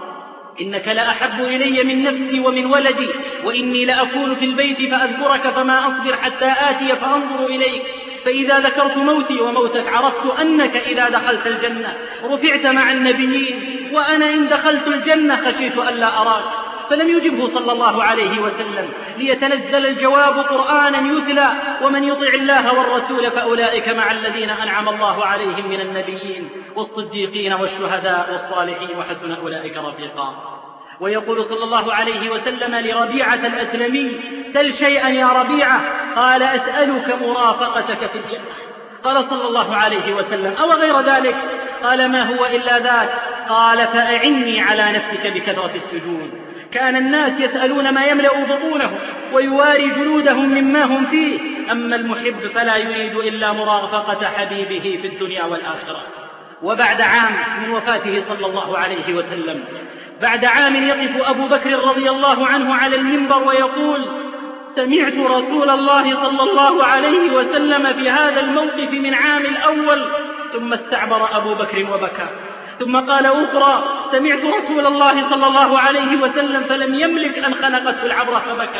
إنك لأحب إلي من نفسي ومن ولدي، وإني لأكون في البيت فأذكرك فما أصبر حتى آتي فأنظر إليك، فإذا ذكرت موتي وموتك عرفت أنك إذا دخلت الجنة رفعت مع النبيين، وأنا إن دخلت الجنة خشيت ألا أراك. فلم يجبه صلى الله عليه وسلم ليتنزل الجواب قرآنا يتلى: ومن يطع الله والرسول فأولئك مع الذين أنعم الله عليهم من النبيين والصديقين والشهداء والصالحين وحسن أولئك رفيقا. ويقول صلى الله عليه وسلم لربيعة الأسلمي: سل شيئا يا ربيعة. قال: أسألك مرافقتك في الجنة. قال صلى الله عليه وسلم: أو غير ذلك؟ قال: ما هو إلا ذاك. قال: فأعني على نفسك بكثرة السجود. كان الناس يسألون ما يملأ بطونهم ويواري جلودهم مما هم فيه، أما المحب فلا يريد إلا مرافقة حبيبه في الدنيا والآخرة. وبعد عام من وفاته صلى الله عليه وسلم، بعد عام يقف أبو بكر رضي الله عنه على المنبر ويقول: سمعت رسول الله صلى الله عليه وسلم في هذا الموقف من عام الأول. ثم استعبر أبو بكر وبكى. ثم قال أخرى: سمعت رسول الله صلى الله عليه وسلم فلم يملك أن خنقته العبرة فبكى.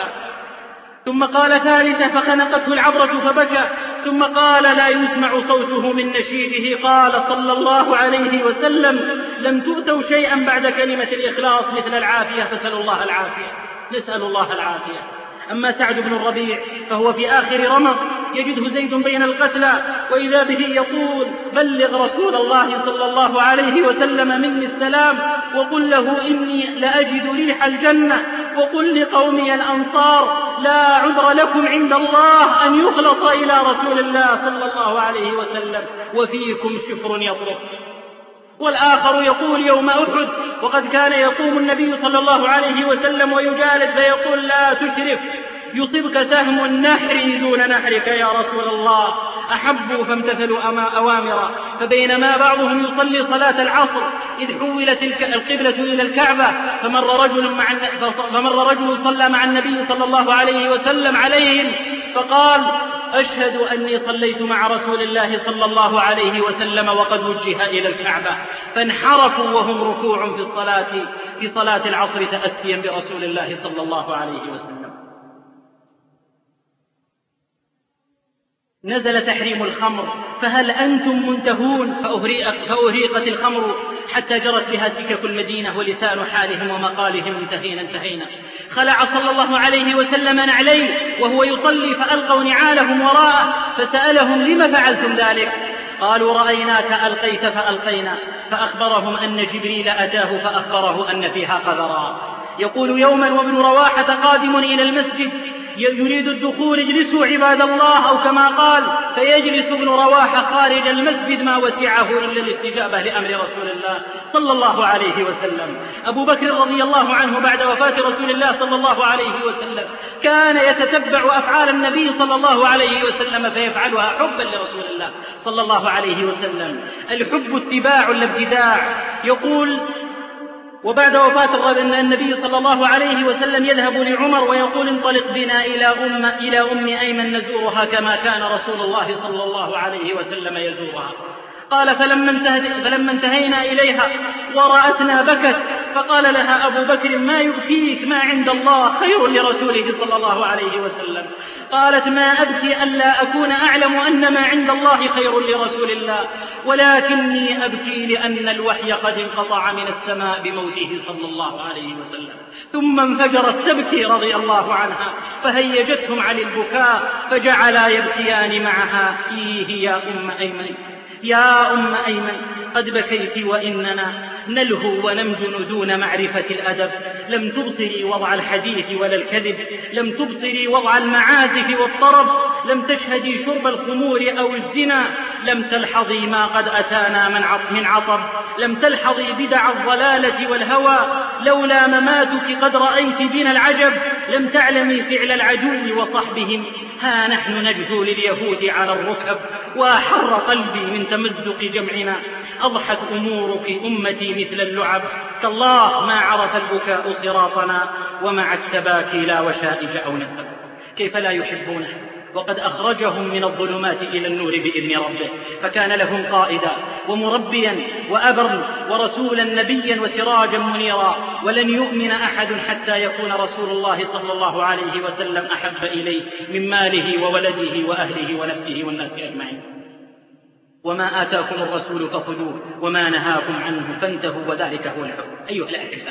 ثم قال ثالثة فخنقته العبرة فبكى. ثم قال: لا يسمع صوته من نشيجه. قال صلى الله عليه وسلم: لم تؤتوا شيئا بعد كلمة الإخلاص مثل العافية، فسألوا الله العافية. نسأل الله العافية. أما سعد بن الربيع فهو في آخر رمض يجده زيد بين القتلى، وإذا به يقول: بلغ رسول الله صلى الله عليه وسلم مني السلام، وقل له إني لأجد ريح الجنة، وقل لقومي الأنصار: لا عذر لكم عند الله أن يخلص إلى رسول الله صلى الله عليه وسلم، وفيكم شفر يطرف. والآخر يقول يوم أحد وقد كان يقوم النبي صلى الله عليه وسلم ويجالد فيقول لا تشرف يصبك سهم نحري دون نحرك يا رسول الله. أحبوا فامتثلوا أوامرا. فبينما بعضهم يصلي صلاة العصر إذ حولت القبلة إلى الكعبة فمر رجل صلى مع النبي صلى الله عليه وسلم عليهم فقال أشهد أني صليت مع رسول الله صلى الله عليه وسلم وقد وجه إلى الكعبة. فانحرفوا وهم ركوع في صلاة العصر تأسيا برسول الله صلى الله عليه وسلم. نزل تحريم الخمر فهل أنتم منتهون؟ فأهريقت الخمر حتى جرت بها سكك المدينة ولسان حالهم ومقالهم انتهينا. خلع صلى الله عليه وسلم نعليه وهو يصلي فألقوا نعالهم وراءه فسألهم لم فعلتم ذلك؟ قالوا رأيناك ألقيت فألقينا. فأخبرهم أن جبريل أتاه فأخبره أن فيها قذرا. يقول يوما وابن رواحة قادم إلى المسجد يريد الدخول اجلسوا عباد الله أو كما قال فيجلس ابن رواحة خارج المسجد ما وسعه إلا الاستجابة لأمر رسول الله صلى الله عليه وسلم. أبو بكر رضي الله عنه بعد وفاة رسول الله صلى الله عليه وسلم كان يتتبع أفعال النبي صلى الله عليه وسلم فيفعلها حبا لرسول الله صلى الله عليه وسلم. الحب اتباع لا ابتداع. يقول وبعد وفاة النبي صلى الله عليه وسلم يذهب لعمر ويقول انطلق بنا إلى أم أيمن نزورها كما كان رسول الله صلى الله عليه وسلم يزورها. قال فلما انتهينا إليها ورأتنا بكت فقال لها أبو بكر ما يبكيك؟ ما عند الله خير لرسوله صلى الله عليه وسلم. قالت ما أبكي ألا أكون أعلم أن ما عند الله خير لرسول الله ولكني أبكي لأن الوحي قد انقطع من السماء بموته صلى الله عليه وسلم. ثم انفجرت تبكي رضي الله عنها فهيجتهم عن البكاء فجعلا يبكيان معها يا أم أيمن قد بكيت وإننا نلهو ونمجن دون معرفة الأدب. لم تبصري وضع الحديث ولا الكذب، لم تبصري وضع المعازف والطرب، لم تشهدي شرب الخمور أو الزنا، لم تلحظي ما قد أتانا من عطب، لم تلحظي بدع الضلالة والهوى. لولا مماتك قد رأيت بنا العجب، لم تعلمي فعل العدو وصحبهم. ها نحن نجثو لليهود على الركب وأحر قلبي من تمزق جمعنا. أضحت أمورك أمتي مثل اللعب، تالله ما عرف البكاء صراطنا، ومع التباكي لا وشائج أو نسب. كيف لا يحبونه وقد أخرجهم من الظلمات إلى النور بإذن ربه، فكان لهم قائدا ومربيا وأبا ورسولا نبيا وسراجا منيرا. ولن يؤمن أحد حتى يكون رسول الله صلى الله عليه وسلم أحب إليه من ماله وولده وأهله ونفسه والناس أجمعين. وما آتاكم الرسول فخذوه وما نهاكم عنه فانتهوا وذلك هو الحب. أيها الأحبة،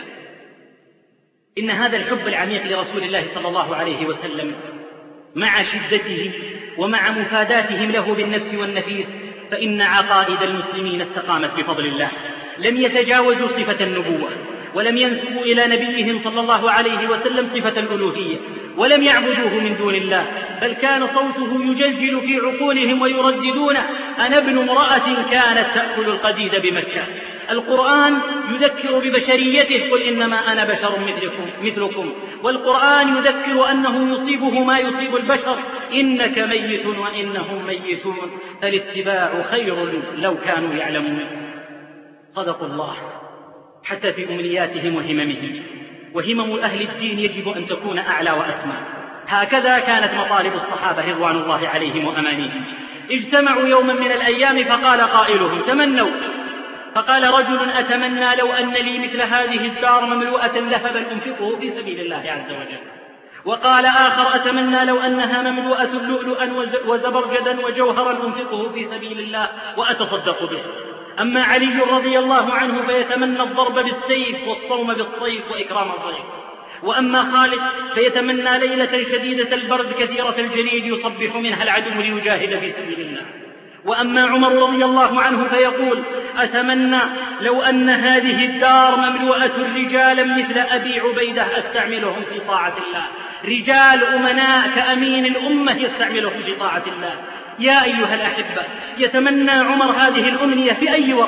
إن هذا الحب العميق لرسول الله صلى الله عليه وسلم مع شدته ومع مفاداتهم له بالنفس والنفيس فإن عقائد المسلمين استقامت بفضل الله. لم يتجاوزوا صفة النبوة ولم ينسبوا إلى نبيهم صلى الله عليه وسلم صفة الألوهية ولم يعبدوه من دون الله، بل كان صوته يجلجل في عقولهم ويرددون أنا ابن امرأة كانت تأكل القديد بمكة. القرآن يذكر ببشريته قل إنما أنا بشر مثلكم، والقرآن يذكر أنه يصيبه ما يصيب البشر إنك ميت وإنهم ميتون فالاتباع خير لو كانوا يعلمون. صدقوا الله حتى في أمنياتهم وهممهم، وهمم أهل الدين يجب أن تكون أعلى وأسمى. هكذا كانت مطالب الصحابة رضوان الله عليهم وأمانيهم. اجتمعوا يوما من الأيام فقال قائلهم تمنوا، فقال رجل أتمنى لو أن لي مثل هذه الدار مملوءة ذهبا أنفقه في سبيل الله عز وجل. وقال آخر أتمنى لو أنها مملوءة لؤلؤا وزبرجدا وجوهرا أنفقه في سبيل الله وأتصدق به. أما علي رضي الله عنه فيتمنى الضرب بالسيف والصوم بالصيف وإكرام الضيف. وأما خالد فيتمنى ليلة شديدة البرد كثيرة الجليد يصبح منها العدو ليجاهد في سبيل الله. وأما عمر رضي الله عنه فيقول أتمنى لو أن هذه الدار مملوءة رجالا مثل أبي عبيدة أستعملهم في طاعة الله، رجال أمناء كأمين الأمة يستعملهم في طاعة الله. يا أيها الأحبة، يتمنى عمر هذه الأمنية في أي وقت،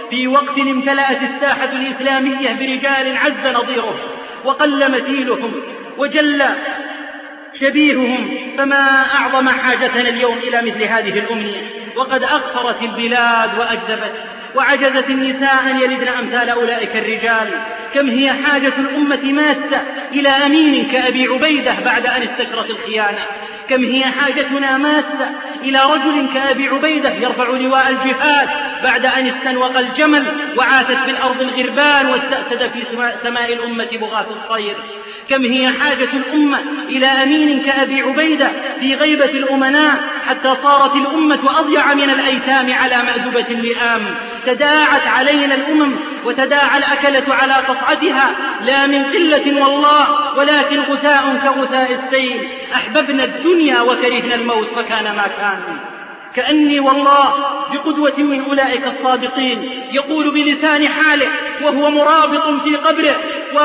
في وقت امتلأت الساحة الإسلامية برجال عز نظيرهم وقل مثيلهم وجل شبيههم، فما أعظم حاجتنا اليوم إلى مثل هذه الأمنية. وقد أغفرت البلاد وأجدبت، وعجزت النساء أن يلدن أمثال أولئك الرجال. كم هي حاجة الأمة ماسة إلى أمين كأبي عبيدة بعد أن استشرت الخيانة. كم هي حاجتنا ماسة إلى رجل كأبي عبيدة يرفع لواء الجهاد بعد أن استنوق الجمل وعاثت في الأرض الغربان واستأسد في سماء الأمة بغاث الطير. كم هي حاجة الأمة إلى أمين كأبي عبيدة في غيبة الأمناء حتى صارت الأمة أضيع من الأيتام على مأدبة اللئام. تداعت علينا الأمم وتداعى الأكلة على قصعتها، لا من قلة والله ولكن غثاء كغثاء السيل. أحببنا الدنيا وكرهنا الموت فكان ما كان. كأني والله بقدوة من أولئك الصادقين يقول بلسان حاله وهو مرابط في قبره: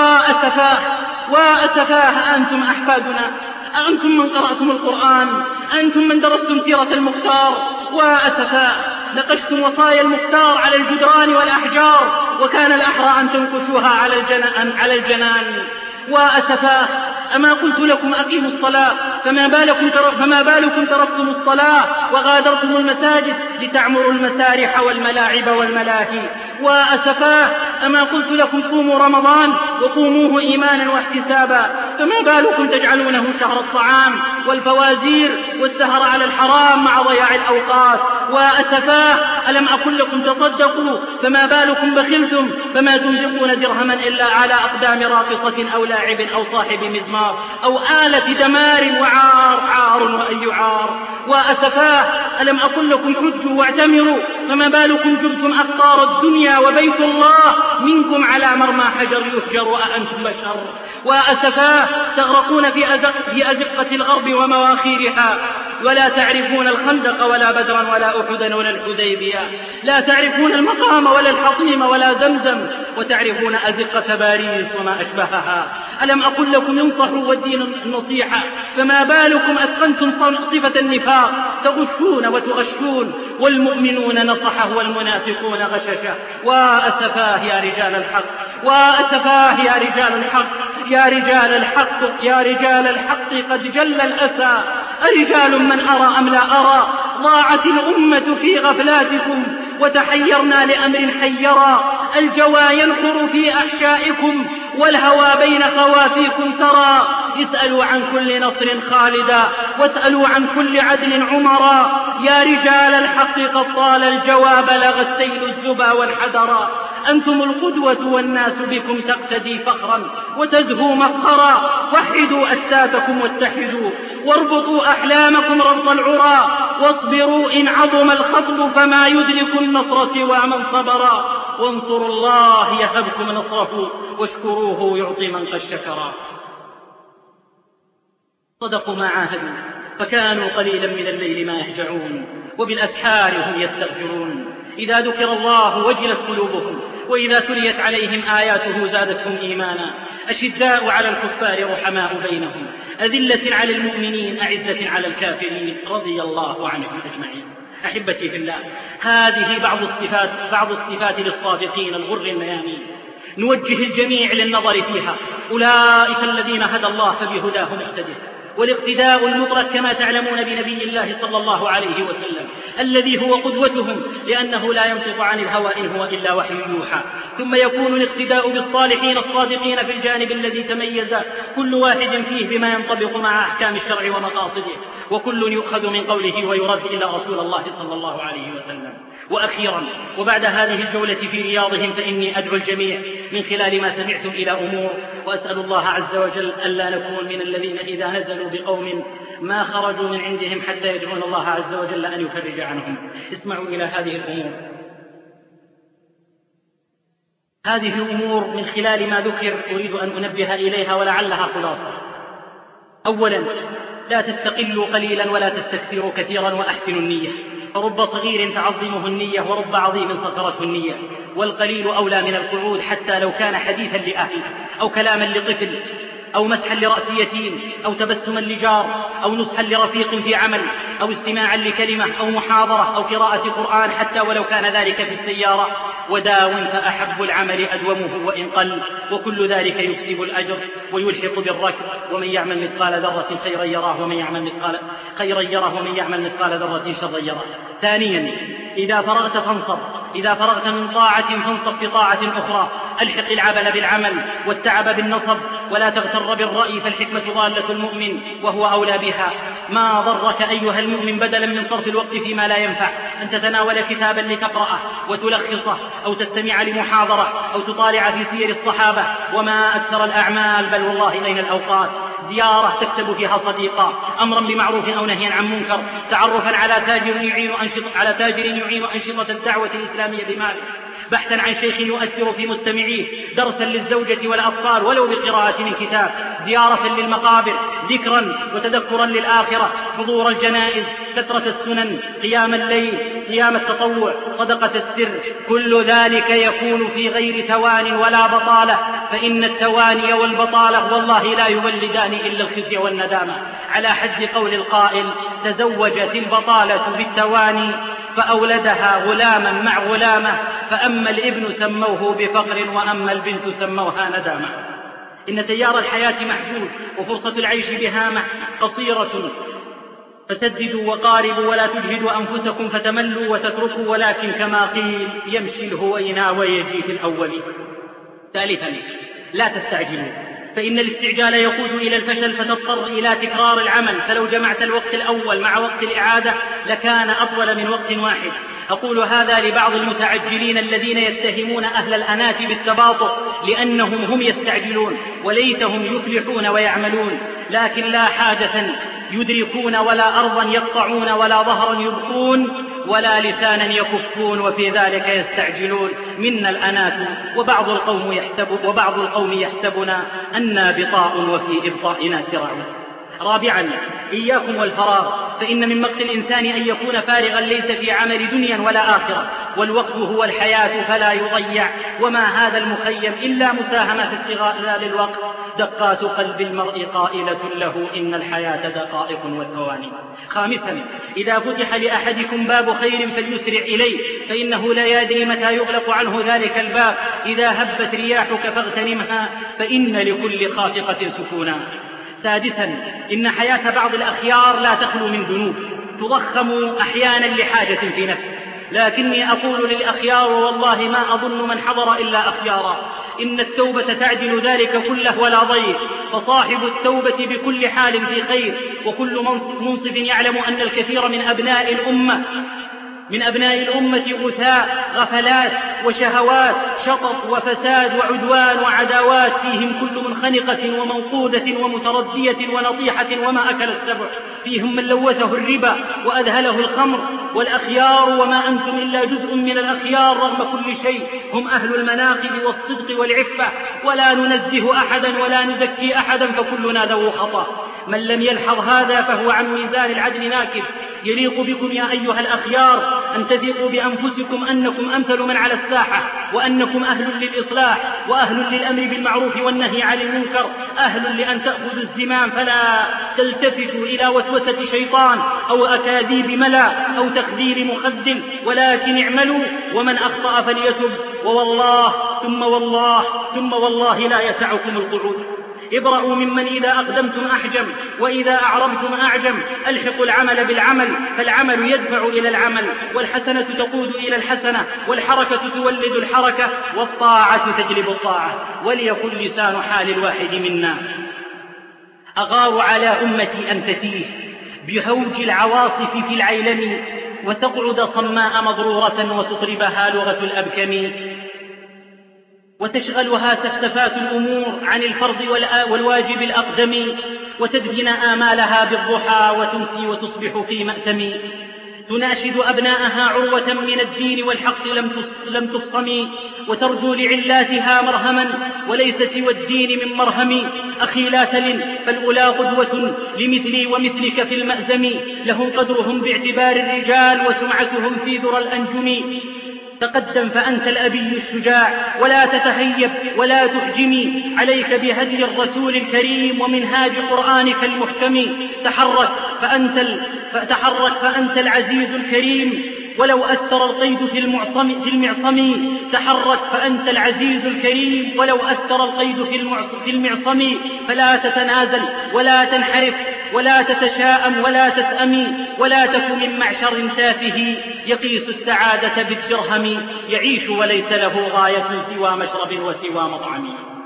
وأسفاه أنتم أحفادنا، أنتم من قرأتم القرآن، أنتم من درستم سيرة المختار، وأسفاه نقشتم وصايا المختار على الجدران والأحجار، وكان الأحرى أن تنقشوها على الجنان. وأسفاه أما قلت لكم أقيموا الصلاة فما بالكم تركتم الصلاة وغادرتم المساجد لتعمروا المسارح والملاعب والملاهي. وأسفاه أما قلت لكم صوموا رمضان وقوموه إيمانا واحتسابا فما بالكم تجعلونه شهر الطعام والفوازير والسهر على الحرام مع ضياع الأوقات. وأسفاه ألم أقل لكم تصدقوا فما بالكم بخلتم فما تنفقون درهما إلا على أقدام راقصة أو لاعب أو صاحب مزمار أو آلة دمار وعار وأي عار. وأسفاه ألم أقل لكم حجوا واعتمروا فما بالكم جبتم أقطار الدنيا وبيت الله منكم على مرمى حجر يهجر وأنتم بشر. وأسفاه تغرقون في أزقة الغرب ومواخيرها ولا تعرفون الخندق ولا بدرا ولا أحدا ولا الحديبية، لا تعرفون المقام ولا الحطيم ولا زمزم وتعرفون أزقة باريس وما أشبهها. ألم أقل لكم ينصحوا والدين النصيحة فما بالكم أتقنتم صفة النفاق تغشون وتغشون والمؤمنون نصحه والمنافقون غششه. وأسفاه يا رجال الحق، وأسفاه يا رجال الحق، يا رجال الحق، يا رجال الحق قد جل الأسى أرجال من أرى أم لا أرى. ضاعت الأمة في غفلاتكم وتحيرنا لأمر حيرا. الجوى ينخر في أحشائكم والهوى بين خوافيكم ترى. اسألوا عن كل نصر خالدا واسألوا عن كل عدل عمرا. يا رجال الحق قد طال الجوى بلغ السيل الزبا والحدرا. أنتم القدوة والناس بكم تقتدي فخرا وتزهو مفخرا. وحدوا أساتكم واتحدوا واربطوا أحلامكم ربط العرى. واصبروا إن عظم الخطب فما يدرك النصر سوى من صبرا. وانصروا الله يهبكم نصره واشكروه يعطي من قد شكرا. صدقوا ما عاهدوا فكانوا قليلا من الليل ما يهجعون وبالأسحار هم يستغفرون. إذا ذكر الله وجلت قلوبهم وإذا تليت عليهم آياته زادتهم إيمانا. أشداء على الكفار رحماء بينهم أذلة على المؤمنين أعزة على الكافرين رضي الله عنهم أجمعين. أحبتي في الله، هذه بعض الصفات للصادقين الغر الميامين. نوجه الجميع للنظر فيها. أولئك الذين هدى الله فبهداه مقتده. والاقتداء المطلق كما تعلمون بنبي الله صلى الله عليه وسلم الذي هو قدوتهم لأنه لا ينطق عن الهوى إن هو إلا وحي يوحى. ثم يكون الاقتداء بالصالحين الصادقين في الجانب الذي تميز كل واحد فيه بما ينطبق مع أحكام الشرع ومقاصده، وكل يؤخذ من قوله ويرد إلى رسول الله صلى الله عليه وسلم. وأخيرا وبعد هذه الجولة في رياضهم فإني أدعو الجميع من خلال ما سمعتم إلى أمور، وأسأل الله عز وجل ألا نكون من الذين إذا نزلوا بقوم ما خرجوا من عندهم حتى يدعون الله عز وجل أن يفرج عنهم. اسمعوا إلى هذه الأمور. هذه الأمور من خلال ما ذكر أريد أن أنبه إليها ولعلها خلاصة. أولا، لا تستقلوا قليلا ولا تستكثروا كثيرا وأحسنوا النية، فرب صغير تعظمه النية ورب عظيم صغرته النية. والقليل أولى من القعود حتى لو كان حديثا لأهل أو كلاما لطفل أو مسحا لرأس يتيم أو تبسما لجار أو نصحا لرفيق في عمل أو استماعا لكلمة أو محاضرة أو قراءة قرآن حتى ولو كان ذلك في السيارة. وداو فأحب العمل أدومه وإن قل، وكل ذلك يكسب الأجر ويلحق بالركب. ومن يعمل مثقال ذرة خيرا يراه ومن يعمل مثقال ذرة شرا يراه. ثانيا، إذا فرغت فانصب، إذا فرغت من طاعة فانصب في طاعة أخرى. ألحق العبل بالعمل والتعب بالنصب، ولا تغتر بالرأي، فالحكمة ضالة المؤمن وهو أولى بها. ما ضرك أيها المؤمن بدلا من صرف الوقت فيما لا ينفع أن تتناول كتابا لتقرأه وتلخصه، أو تستمع لمحاضرة، أو تطالع في سير الصحابة. وما أكثر الأعمال، بل والله أين الأوقات، زيارة تكسب فيها صديقا، أمرا بمعروف أو نهيا عن منكر، تعرفا على تاجر يعين أنشطة الدعوة الإسلامية بماله، بحثا عن شيخ يؤثر في مستمعيه، درسا للزوجة والأطفال ولو بقراءة من كتاب، زيارة للمقابر، ذكرا وتذكرا للآخرة، حضور الجنائز، سترة السنن، قيام الليل، صيام التطوع، صدقة السر. كل ذلك يكون في غير توان ولا بطالة، فإن التواني والبطالة والله لا يولدان إلا الخزي والندامة. على حد قول القائل: تزوجت البطالة بالتواني فأولدها غلاما مع غلامة، فأما الابن سموه بفقر وأما البنت سموها ندامة. إن تيار الحياة محدود، وفرصة العيش بهامة قصيرة، فسددوا وقاربوا ولا تجهدوا أنفسكم فتملوا وتتركوا، ولكن كما قيل: يمشي الهوينا ويجي في الأول. ثالثا، لا تستعجلوا، فإن الاستعجال يقود إلى الفشل، فتضطر إلى تكرار العمل، فلو جمعت الوقت الأول مع وقت الإعادة لكان أطول من وقت واحد. أقول هذا لبعض المتعجلين الذين يتهمون أهل الأنات بالتباطؤ لأنهم هم يستعجلون، وليتهم يفلحون ويعملون، لكن لا حاجة يدركون، ولا أرضا يقطعون، ولا ظهرا يبقون، ولا لسانا يكفون، وفي ذلك يستعجلون. منا الأنات وبعض القوم يحسبنا أنا بطاء وفي إبطائنا سراع. رابعا، إياكم والفراغ، فإن من مقت الإنسان أن يكون فارغا ليس في عمل دنيا ولا آخرة، والوقت هو الحياة فلا يضيع. وما هذا المخيم إلا مساهمة في استغلال الوقت. دقات قلب المرء قائلة له إن الحياة دقائق وثواني. خامسا، إذا فتح لأحدكم باب خير فليسرع إليه، فإنه لا يدري متى يغلق عنه ذلك الباب. إذا هبت رياحك فاغتنمها، فإن لكل خافقة سكونا. سادسا، إن حياة بعض الأخيار لا تخلو من ذنوب تضخم أحيانا لحاجة في نفسه، لكني أقول للأخيار والله ما أظن من حضر إلا أخيارا، إن التوبة تعدل ذلك كله ولا ضير، فصاحب التوبة بكل حال في خير. وكل منصف يعلم أن الكثير من أبناء الأمة غثاء، غفلات وشهوات، شطط وفساد وعدوان وعداوات، فيهم كل منخنقة وموقودة ومتردية ونطيحة وما أكل السبع، فيهم من لوثه الربا وأذهله الخمر. والأخيار وما أنتم إلا جزء من الأخيار رغم كل شيء، هم أهل المناقب والصدق والعفة، ولا ننزه أحدا ولا نزكي أحدا، فكلنا ذو خطأ. من لم يلحظ هذا فهو عن ميزان العدل ناكب. يليق بكم يا أيها الأخيار أن تثقوا بأنفسكم أنكم أمثل من على الساحة، وأنكم أهل للإصلاح، وأهل للأمر بالمعروف والنهي عن المنكر، أهل لأن تأخذوا الزمام فلا تلتفتوا إلى وسوسة شيطان أو أكاذيب ملا أو تخدير مخدل، ولكن اعملوا، ومن أخطأ فليتب، ووالله ثم والله لا يسعكم القعود. ابرأوا ممن إذا أقدمتم أحجم وإذا أعربتم أعجم. ألحقوا العمل بالعمل، فالعمل يدفع إلى العمل، والحسنة تقود إلى الحسنة، والحركة تولد الحركة، والطاعة تجلب الطاعة. وليكن لسان حال الواحد منا. أغار على أمتي أن تتيه بهوج العواصف في العيلم، وتقعد صماء مضرورة وتطربها لغة الأبكم، وتشغلها سفسفات الأمور عن الفرض والواجب الأقدم، وتدفن آمالها بالضحى وتمسي وتصبح في مأتم. تناشد أبناءها عروة من الدين والحق لم تفصم، وترجو لعلاتها مرهما وليس سوى الدين من مرهم. أخي لا تلن، فالأولى قدوة لمثلي ومثلك في المأزم، لهم قدرهم باعتبار الرجال وسمعتهم في ذرى الأنجم. تقدم فأنت الأبي الشجاع، ولا تتهيب ولا تحجمي، عليك بهدي الرسول الكريم ومنهاج قرآنك المحكم. تحرك فأنت العزيز الكريم، ولو أثر القيد في المعصم تحرك فأنت العزيز الكريم، ولو أثر القيد في المعصم فلا تتنازل ولا تنحرف ولا تتشاءم ولا تسأمي، ولا تك من معشر تافه يقيس السعادة بالدرهم، يعيش وليس له غاية سوى مشرب وسوى مطعم.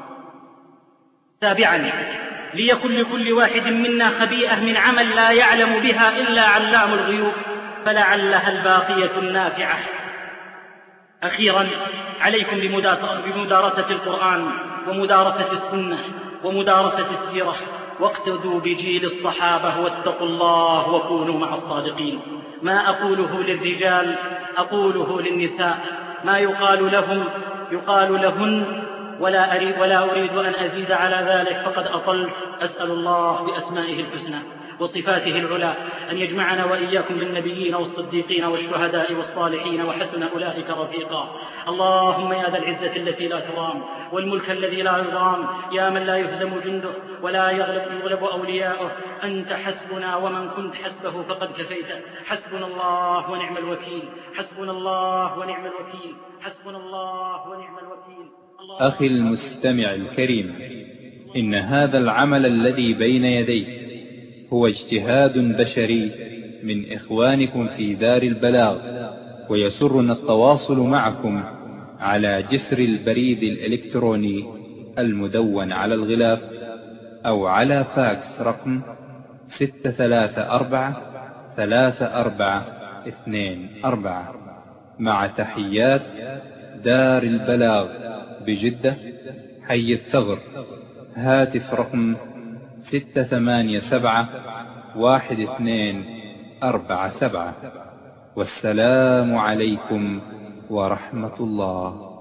7. ليكن لكل واحد منا خبيئة من عمل لا يعلم بها إلا علام الغيوب، فلعلها الباقية النافعة. أخيرا عليكم بمدارسة القرآن ومدارسة السنة ومدارسة السيرة، واقتدوا بجيل الصحابة واتقوا الله وكونوا مع الصادقين. ما أقوله للرجال أقوله للنساء، ما يقال لهم يقال لهن، ولا أريد أن أزيد على ذلك فقد أطلت. أسأل الله بأسمائه الحسنى وصفاته العلى أن يجمعنا وإياكم بالنبيين والصديقين والشهداء والصالحين وحسن أولئك رفيقا. اللهم يا ذا العزة التي لا ترام والملك الذي لا يضام، يا من لا يهزم جنده ولا يغلب أولياؤه، أنت حسبنا ومن كنت حسبه فقد كفيته. حسبنا الله ونعم الوكيل، حسبنا الله ونعم الوكيل، حسبنا الله ونعم الوكيل. أخي المستمع الكريم، إن هذا العمل الذي بين يديك هو اجتهاد بشري من إخوانكم في دار البلاغ، ويسرنا التواصل معكم على جسر البريد الإلكتروني المدون على الغلاف أو على فاكس رقم 634-3424 مع تحيات دار البلاغ بجدة، حي الثغر. هاتف رقم 687-1247. والسلام عليكم ورحمة الله.